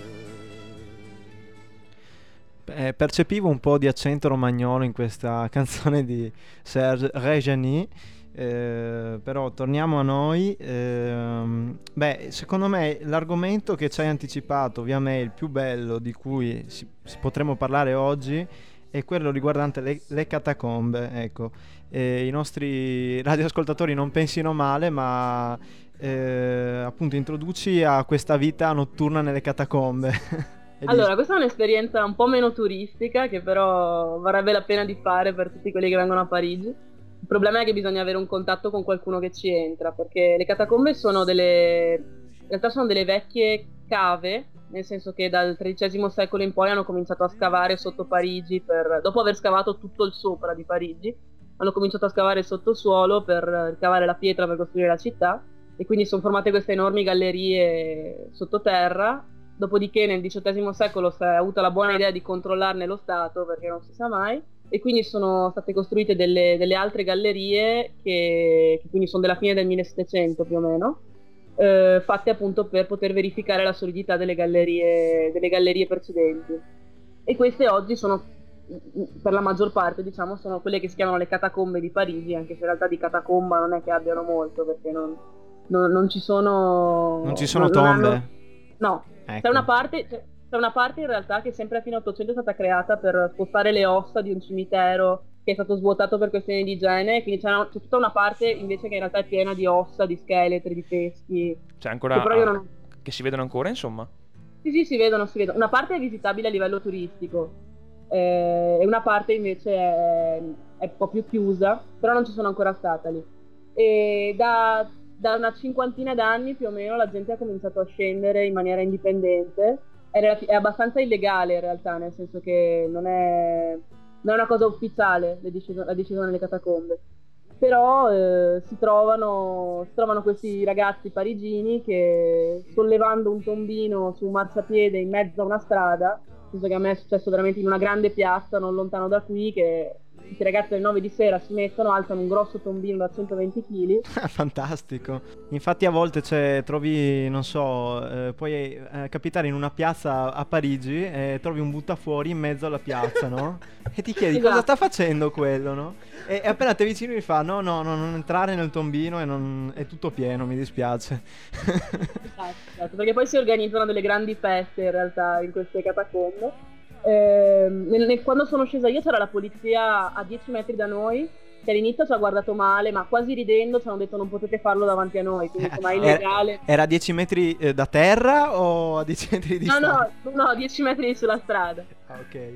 Percepivo un po' di accento romagnolo in questa canzone di Serge Reggiani, però torniamo a noi. Secondo me l'argomento che ci hai anticipato, via mail, il più bello di cui potremmo parlare oggi è quello riguardante le catacombe. Ecco, i nostri radioascoltatori non pensino male, ma appunto introduci a questa vita notturna nelle catacombe. Allora, questa è un'esperienza un po' meno turistica, che però varrebbe la pena di fare per tutti quelli che vengono a Parigi. Il problema è che bisogna avere un contatto con qualcuno che ci entra, perché le catacombe sono in realtà sono delle vecchie cave, nel senso che dal XIII secolo in poi hanno cominciato a scavare sotto Parigi, dopo aver scavato tutto il sopra di Parigi, hanno cominciato a scavare il sottosuolo per ricavare la pietra per costruire la città, e quindi sono formate queste enormi gallerie sottoterra. Dopodiché nel XVIII secolo si è avuta la buona idea di controllarne lo Stato, perché non si sa mai, e quindi sono state costruite delle altre gallerie che quindi sono della fine del 1700 più o meno, fatte appunto per poter verificare la solidità delle gallerie precedenti. E queste oggi sono, per la maggior parte, diciamo, sono quelle che si chiamano le catacombe di Parigi, anche se in realtà di catacomba non è che abbiano molto, perché non ci sono... Non ci sono tombe? No. Ecco. C'è una parte in realtà che sempre a fine 800 è stata creata per spostare le ossa di un cimitero che è stato svuotato per questioni di igiene, e quindi c'è tutta una parte invece che in realtà è piena di ossa, di scheletri, di peschi. Cioè ancora che si vedono ancora, insomma? Sì, si vedono. Una parte è visitabile a livello turistico, e una parte invece è un po' più chiusa, però non ci sono ancora stata lì. E da una cinquantina d'anni più o meno la gente ha cominciato a scendere in maniera indipendente. È abbastanza illegale in realtà, nel senso che non è una cosa ufficiale la discesa nelle catacombe, però si trovano questi ragazzi parigini che, sollevando un tombino su un marciapiede in mezzo a una strada, nel senso che a me è successo veramente in una grande piazza non lontano da qui, che questi ragazzi alle 9 di sera si mettono, alzano un grosso tombino da 120 kg. Fantastico. Infatti a volte trovi, non so, puoi capitare in una piazza a Parigi e trovi un buttafuori in mezzo alla piazza, no? E ti chiedi cosa sta facendo quello, no? E appena te vicino gli fa no, non entrare nel tombino, è tutto pieno, mi dispiace. Esatto, perché poi si organizzano delle grandi feste in realtà in queste catacombe. quando sono scesa io c'era la polizia a 10 metri da noi, che all'inizio ci ha guardato male, ma quasi ridendo ci hanno detto non potete farlo davanti a noi, quindi insomma è illegale. Era a 10 metri da terra o a 10 metri di strada? No, 10 metri sulla strada. Ah, ok.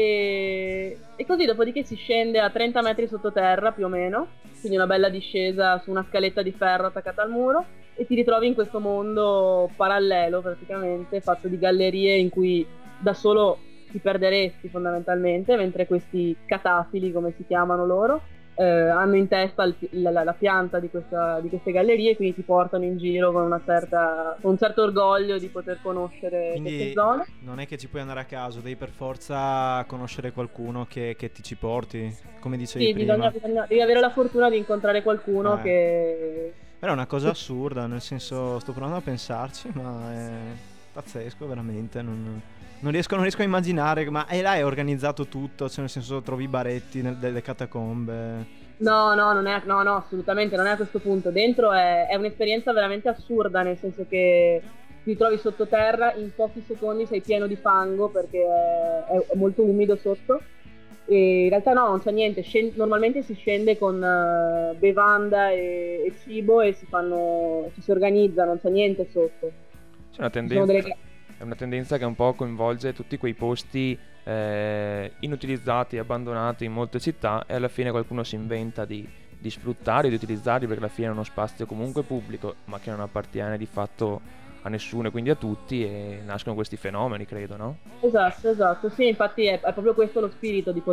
E così dopodiché si scende a 30 metri sottoterra più o meno, quindi una bella discesa su una scaletta di ferro attaccata al muro, e ti ritrovi in questo mondo parallelo praticamente, fatto di gallerie in cui da solo ti perderesti fondamentalmente, mentre questi catafili, come si chiamano loro, hanno in testa la pianta di queste gallerie, quindi ti portano in giro con un certo orgoglio di poter conoscere Quindi queste zone. non è che ci puoi andare a caso, devi per forza conoscere qualcuno che ti ci porti, come dicevi Sì, prima. devi avere la fortuna di incontrare qualcuno che... Però è una cosa assurda, nel senso, sto provando a pensarci, ma è pazzesco veramente, non riesco a immaginare, ma e là è organizzato tutto, cioè nel senso trovi i baretti delle catacombe. No, assolutamente non è a questo punto. Dentro è un'esperienza veramente assurda, nel senso che ti trovi sottoterra, in pochi secondi sei pieno di fango perché è molto umido sotto. E in realtà no, non c'è niente. Normalmente si scende con bevanda e cibo e ci si organizza, non c'è niente sotto. C'è una tendenza, è una tendenza che un po' coinvolge tutti quei posti inutilizzati, abbandonati in molte città, e alla fine qualcuno si inventa di sfruttarli, di utilizzarli, perché alla fine è uno spazio comunque pubblico ma che non appartiene di fatto a nessuno e quindi a tutti, e nascono questi fenomeni, credo, no? Esatto, sì, infatti è proprio questo lo spirito, di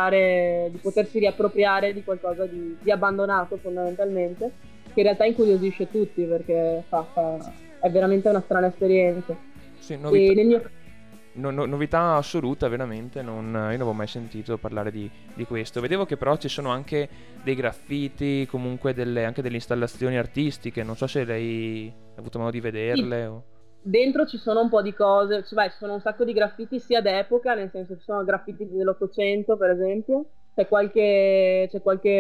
potersi riappropriare di qualcosa di abbandonato fondamentalmente, che in realtà incuriosisce tutti perché è veramente una strana esperienza. Sì, E nel mio... novità assoluta, veramente, io non avevo mai sentito parlare di questo. Vedevo che però ci sono anche dei graffiti, comunque anche delle installazioni artistiche, non so se lei ha avuto modo di vederle. Sì. Dentro ci sono un po' di cose, ci sono un sacco di graffiti sia d'epoca, nel senso che ci sono graffiti dell'800 per esempio, c'è qualche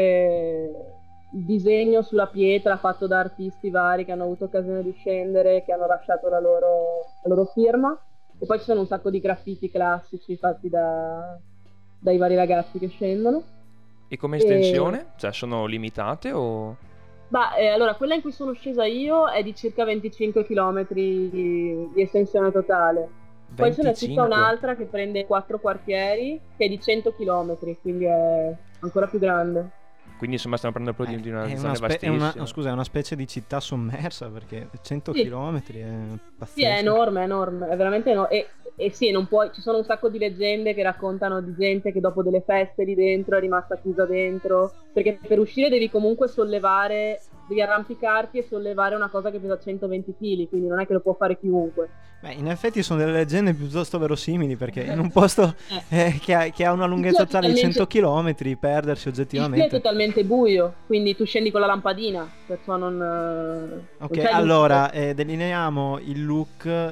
disegno sulla pietra fatto da artisti vari che hanno avuto occasione di scendere, che hanno lasciato la loro firma. E poi ci sono un sacco di graffiti classici fatti dai vari ragazzi che scendono. E come estensione? Cioè sono limitate o... Allora, quella in cui sono scesa io è di circa 25 km di estensione totale. Poi ce n'è tutta un'altra che prende 4 quartieri, che è di 100 km, quindi è ancora più grande. Quindi insomma stiamo parlando proprio di una zona vastissima. Scusa, è una specie di città sommersa, perché 100 km è pazzesco. Sì, è enorme, è veramente enorme. E sì, non puoi, ci sono un sacco di leggende che raccontano di gente che dopo delle feste lì dentro è rimasta chiusa dentro, perché per uscire devi comunque devi arrampicarti e sollevare una cosa che pesa 120 kg, quindi non è che lo può fare chiunque. In effetti sono delle leggende piuttosto verosimili, perché in un posto che ha una lunghezza tale di 100 km perdersi oggettivamente. È totalmente buio, quindi tu scendi con la lampadina, perciò non... Ok, allora delineiamo il look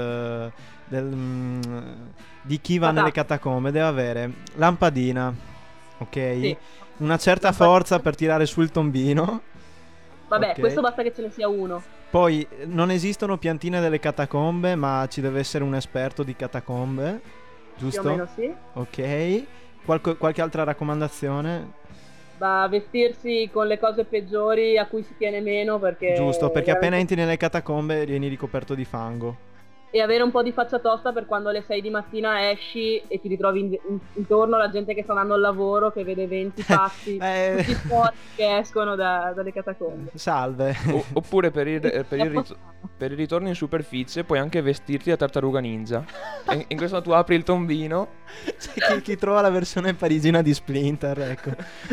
di chi va nelle catacombe. Deve avere lampadina, ok? Sì. Una certa forza per tirare su il tombino. Vabbè, questo basta che ce ne sia uno. Poi non esistono piantine delle catacombe, ma ci deve essere un esperto di catacombe, giusto? Più o meno sì. Ok. Qualche altra raccomandazione? Vestirsi con le cose peggiori a cui si tiene meno, perché... Giusto, perché appena entri nelle catacombe vieni ricoperto di fango. E avere un po' di faccia tosta per quando alle 6 di mattina esci e ti ritrovi intorno alla gente che sta andando al lavoro, che vede 20 pazzi tutti sporchi che escono dalle catacombe. Salve. Oppure per il ritorno in superficie puoi anche vestirti da tartaruga ninja. In questo tu apri il tombino. C'è chi trova la versione parigina di Splinter, ecco.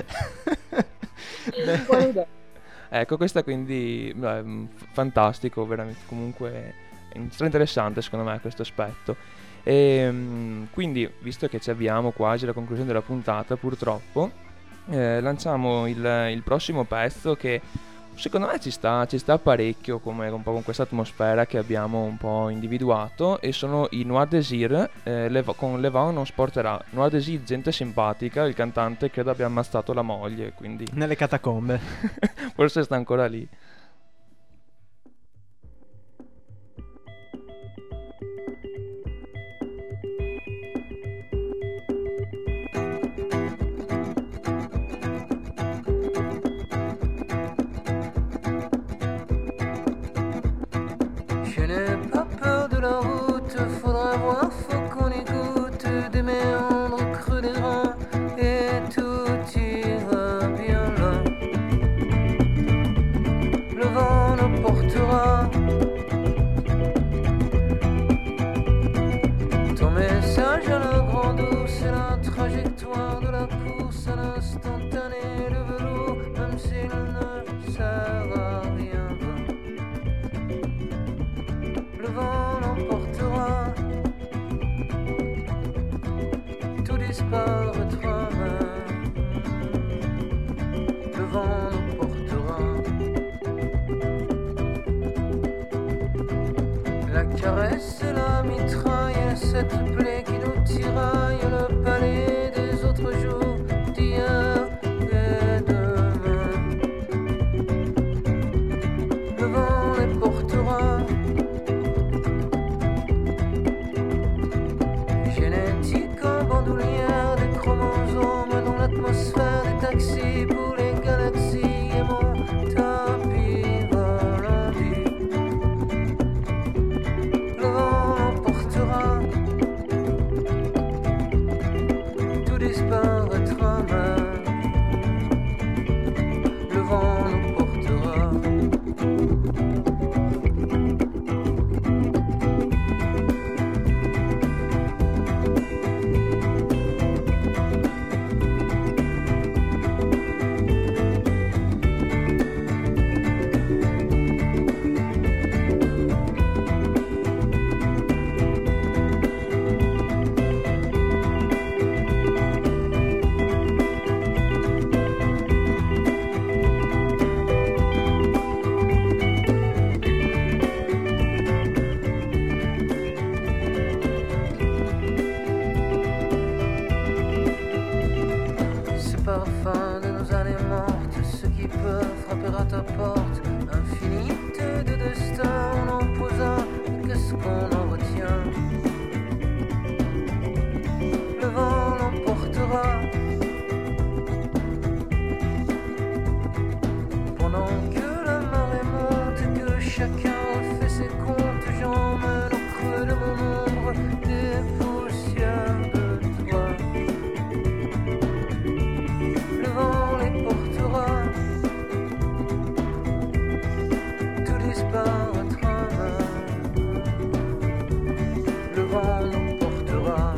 Ecco, questa quindi fantastico, veramente, comunque è interessante secondo me questo aspetto. E quindi, visto che ci avviamo quasi alla conclusione della puntata, purtroppo lanciamo il prossimo pezzo, che secondo me ci sta parecchio, come un po' con questa atmosfera che abbiamo un po' individuato, e sono i Noir Désir con Le Vent non sporterà. Noir Désir, gente simpatica, il cantante credo abbia ammazzato la moglie, quindi nelle catacombe. Forse sta ancora lì. disparaîtra même. Le vent nous portera. La caresse et la mitraille, cette plaie qui nous tiraille, le palais des autres jours, d'hier et demain. Le vent les portera. Génétique en bandoulière, des chromosomes dans l'atmosphère, des taxis pour les galaxies et mon tapis volant dit. Le vent l'emportera, tout disparaîtra même. Le vent nous portera. Ce parfum de nos années mortes, ceux qui peuvent frapper à ta porte, infinité de destins on en posa, qu'est-ce qu'on en retient? Le vent l'emportera. Pendant que la marée monte et que chacun refait ses comptes, j'emmène au creux de mon ombre des poussières de toi. Le vent les portera, tout disparaîtra même. Le vent nous portera.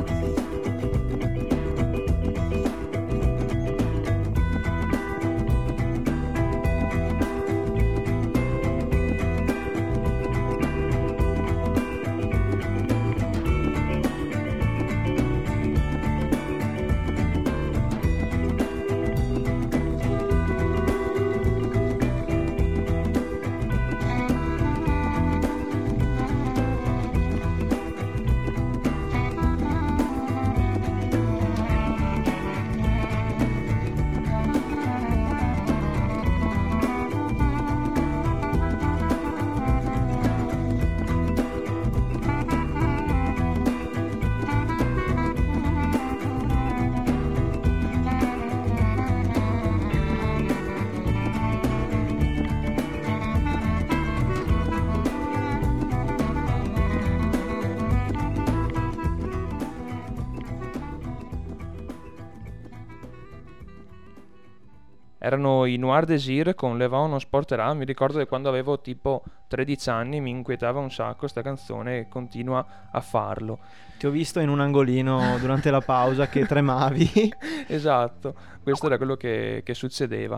Erano i Noir Désir con Le Vent nous portera. Mi ricordo che quando avevo tipo 13 anni mi inquietava un sacco sta canzone e continua a farlo. Ti ho visto in un angolino durante la pausa che tremavi. Esatto, questo era quello che succedeva.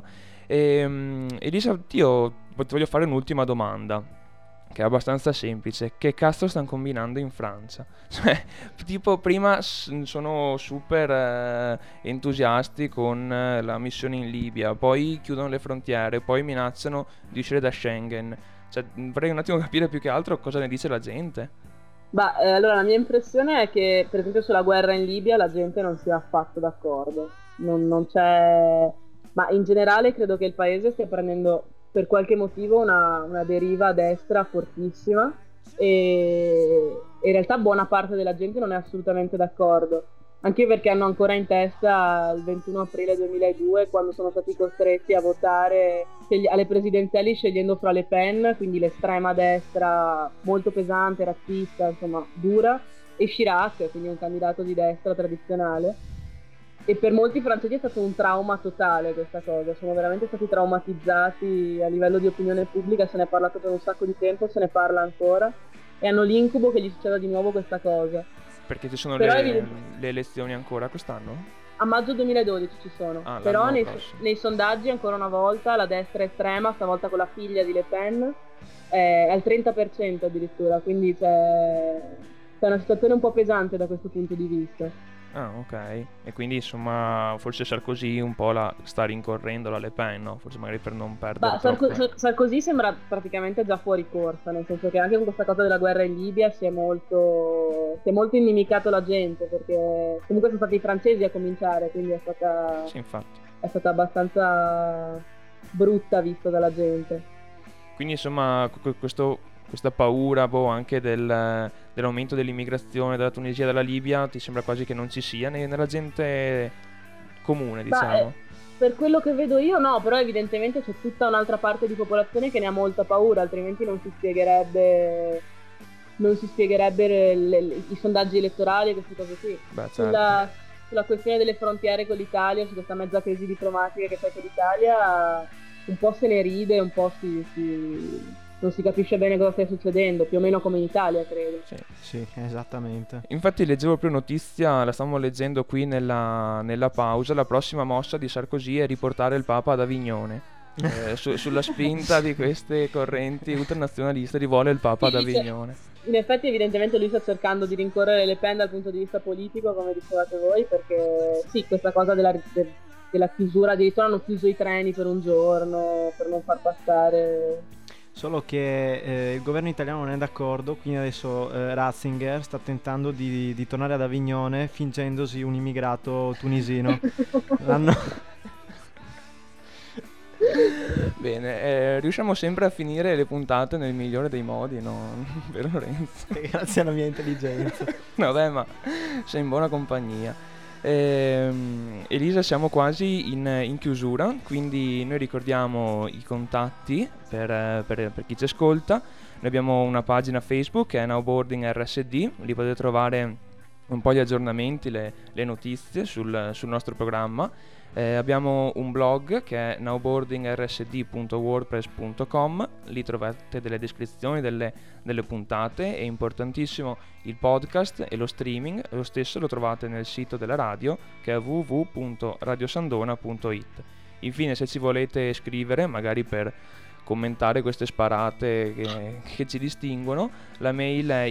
Elisa, io ti voglio fare un'ultima domanda, che è abbastanza semplice. Che cazzo stanno combinando in Francia? Cioè, tipo prima sono super entusiasti con la missione in Libia, poi chiudono le frontiere, poi minacciano di uscire da Schengen. Cioè, vorrei un attimo capire più che altro cosa ne dice la gente. Allora la mia impressione è che per esempio sulla guerra in Libia la gente non sia affatto d'accordo, non c'è, ma in generale credo che il paese stia prendendo per qualche motivo una deriva a destra fortissima e in realtà buona parte della gente non è assolutamente d'accordo, anche perché hanno ancora in testa il 21 aprile 2002 quando sono stati costretti a votare alle presidenziali scegliendo fra Le Pen, quindi l'estrema destra molto pesante, razzista, insomma dura, e Chirac, quindi un candidato di destra tradizionale. E per molti francesi è stato un trauma totale questa cosa, sono veramente stati traumatizzati a livello di opinione pubblica, se ne è parlato per un sacco di tempo, se ne parla ancora e hanno l'incubo che gli succeda di nuovo questa cosa. Perché ci sono Però le elezioni ancora quest'anno? A maggio 2012 ci sono, però nei sondaggi ancora una volta la destra estrema, stavolta con la figlia di Le Pen, è al 30% addirittura, quindi c'è una situazione un po' pesante da questo punto di vista. Ah, ok. E quindi insomma forse Sarkozy un po' la sta rincorrendo la Le Pen, no? Forse magari per non perdere Sarkozy sembra praticamente già fuori corsa, nel senso che anche con questa cosa della guerra in Libia si è molto inimicato la gente, perché comunque sono stati i francesi a cominciare, quindi è stata Sì, infatti. è stata abbastanza brutta vista dalla gente. Quindi insomma questa paura anche dell'aumento dell'immigrazione dalla Tunisia e dalla Libia ti sembra quasi che non ci sia nella gente comune, diciamo? Per quello che vedo io no, però evidentemente c'è tutta un'altra parte di popolazione che ne ha molta paura, altrimenti non si spiegherebbe i sondaggi elettorali e queste cose qui. Beh, certo. Sulla questione delle frontiere con l'Italia, su questa mezza crisi diplomatica che c'è con l'Italia, un po' se ne ride, un po' non si capisce bene cosa stia succedendo, più o meno come in Italia, credo. Sì, esattamente. Infatti leggevo più notizia, la stavamo leggendo qui nella pausa, la prossima mossa di Sarkozy è riportare il Papa ad Avignone. Sulla spinta di queste correnti ultranazionaliste rivuole il Papa ad Avignone. In effetti evidentemente lui sta cercando di rincorrere Le Pen dal punto di vista politico, come dicevate voi, perché sì, questa cosa della chiusura, addirittura hanno chiuso i treni per un giorno per non far passare. Solo che il governo italiano non è d'accordo, quindi adesso Ratzinger sta tentando di tornare ad Avignone fingendosi un immigrato tunisino. Bene, riusciamo sempre a finire le puntate nel migliore dei modi, no? Vero Lorenzo? Grazie alla mia intelligenza. Vabbè, ma sei in buona compagnia. Elisa, siamo quasi in chiusura, quindi noi ricordiamo i contatti per chi ci ascolta. Noi abbiamo una pagina Facebook che è Nowboarding RSD, lì potete trovare un po' gli aggiornamenti, le notizie sul nostro programma. Abbiamo un blog che è nowboardingrsd.wordpress.com, lì trovate delle descrizioni delle puntate. È importantissimo il podcast e lo streaming, lo stesso lo trovate nel sito della radio che è www.radiosandona.it. Infine, se ci volete scrivere, magari per commentare queste sparate che ci distinguono, la mail è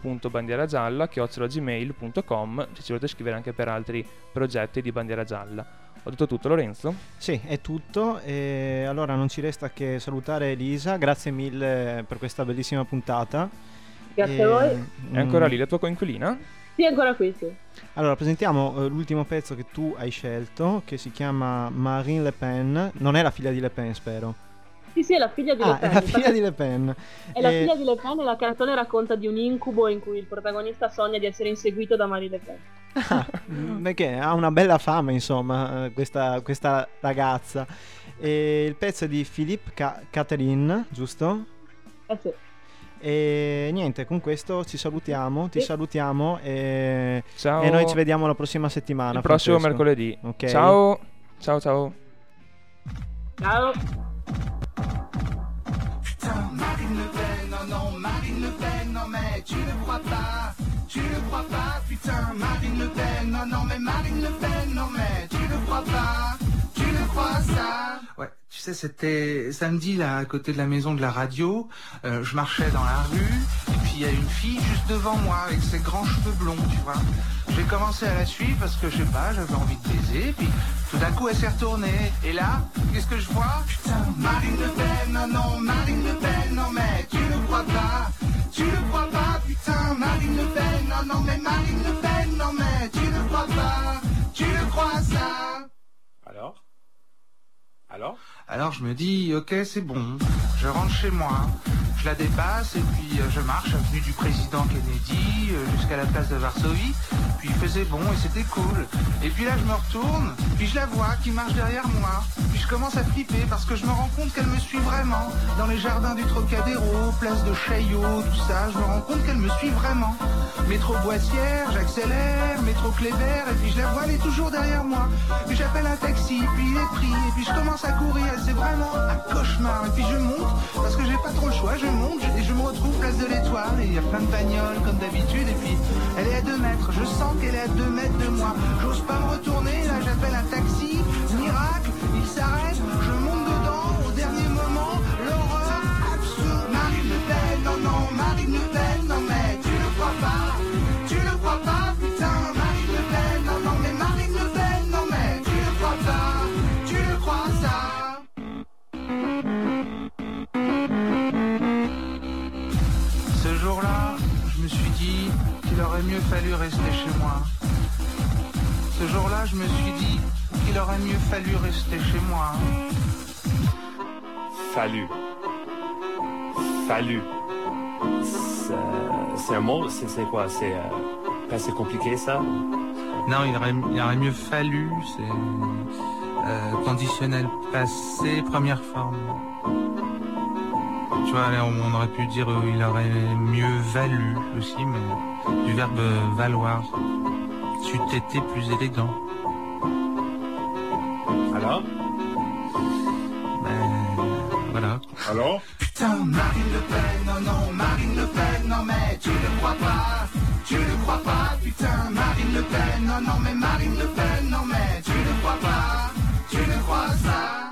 info.bandieragialla@gmail.com, se ci volete scrivere anche per altri progetti di Bandiera Gialla. Ho detto tutto, Lorenzo? Sì, è tutto. E allora non ci resta che salutare Elisa. Grazie mille per questa bellissima puntata. Grazie a voi. È ancora lì la tua coinquilina? Sì, è ancora qui, sì. Allora, presentiamo l'ultimo pezzo che tu hai scelto, che si chiama Marine Le Pen. Non è la figlia di Le Pen, spero. Sì, è la figlia di Le Pen. È la figlia di Le Pen. È la figlia di Le Pen e la canzone racconta di un incubo in cui il protagonista sogna di essere inseguito da Marine Le Pen. Perché ha una bella fama, insomma, questa ragazza. E il pezzo è di Philippe Catherine, giusto? Sì. E niente, con questo ci salutiamo, ti salutiamo e ciao. E noi ci vediamo la prossima settimana. Il prossimo mercoledì. Okay. Ciao. Ciao. Ciao. Marine Le Pen, non, Marine Le Pen, non mais tu ne crois pas, putain, Marine Le Pen, non mais Marine Le Pen, non mais tu ne crois ça. Ouais, tu sais, c'était samedi là à côté de la maison de la radio, je marchais dans la rue, et puis il y a une fille juste devant moi avec ses grands cheveux blonds, tu vois. J'ai commencé à la suivre parce que je sais pas, j'avais envie de baiser, puis tout d'un coup elle s'est retournée, et là, qu'est-ce que je vois? Putain, Marine Le Pen, non, Marine Le Pen, non mais tu ne crois pas, putain, Marine Le Pen, non mais Marine Le Pen, non mais tu ne crois pas, tu ne crois ça? Alors je me dis, ok, c'est bon, je rentre chez moi, je la dépasse et puis je marche avenue du président Kennedy jusqu'à la place de Varsovie, puis il faisait bon et c'était cool. Et puis là je me retourne, puis je la vois qui marche derrière moi, puis je commence à flipper parce que je me rends compte qu'elle me suit vraiment. Dans les jardins du Trocadéro, place de Chaillot, tout ça, je me rends compte qu'elle me suit vraiment. Métro Boissière, j'accélère, métro Kléber, et puis je la vois, elle est toujours derrière moi. Puis j'appelle un taxi, puis il est pris, et puis je commence à courir, c'est vraiment un cauchemar. Et puis je monte, parce que j'ai pas trop le choix, je monte et je me retrouve place de l'Étoile, et il y a plein de bagnoles comme d'habitude, et puis elle est à 2 mètres, je sens qu'elle est à 2 mètres de moi. J'ose pas me retourner, là j'appelle un taxi, miracle, il s'arrête, je monte dedans, au dernier moment, l'horreur absolue. Marine Le Pen, non, Marine Le Pen, non mais tu ne crois pas, putain, Marine Le Pen, Ce jour-là, je me suis dit qu'il aurait mieux fallu rester chez moi. Fallu. C'est un mot, c'est quoi? C'est pas assez compliqué ça? Non, il aurait mieux fallu, c'est conditionnel passé, première forme. Tu vois, on aurait pu dire il aurait mieux valu aussi, mais du verbe valoir. C'eût été plus élégant. Alors? Voilà. Alors? Putain, Marine Le Pen, non, non, Marine Le Pen, non, mais tu ne crois pas, putain, Marine Le Pen, non, non, mais Marine Le Pen, non, mais tu ne crois pas, tu ne crois ça.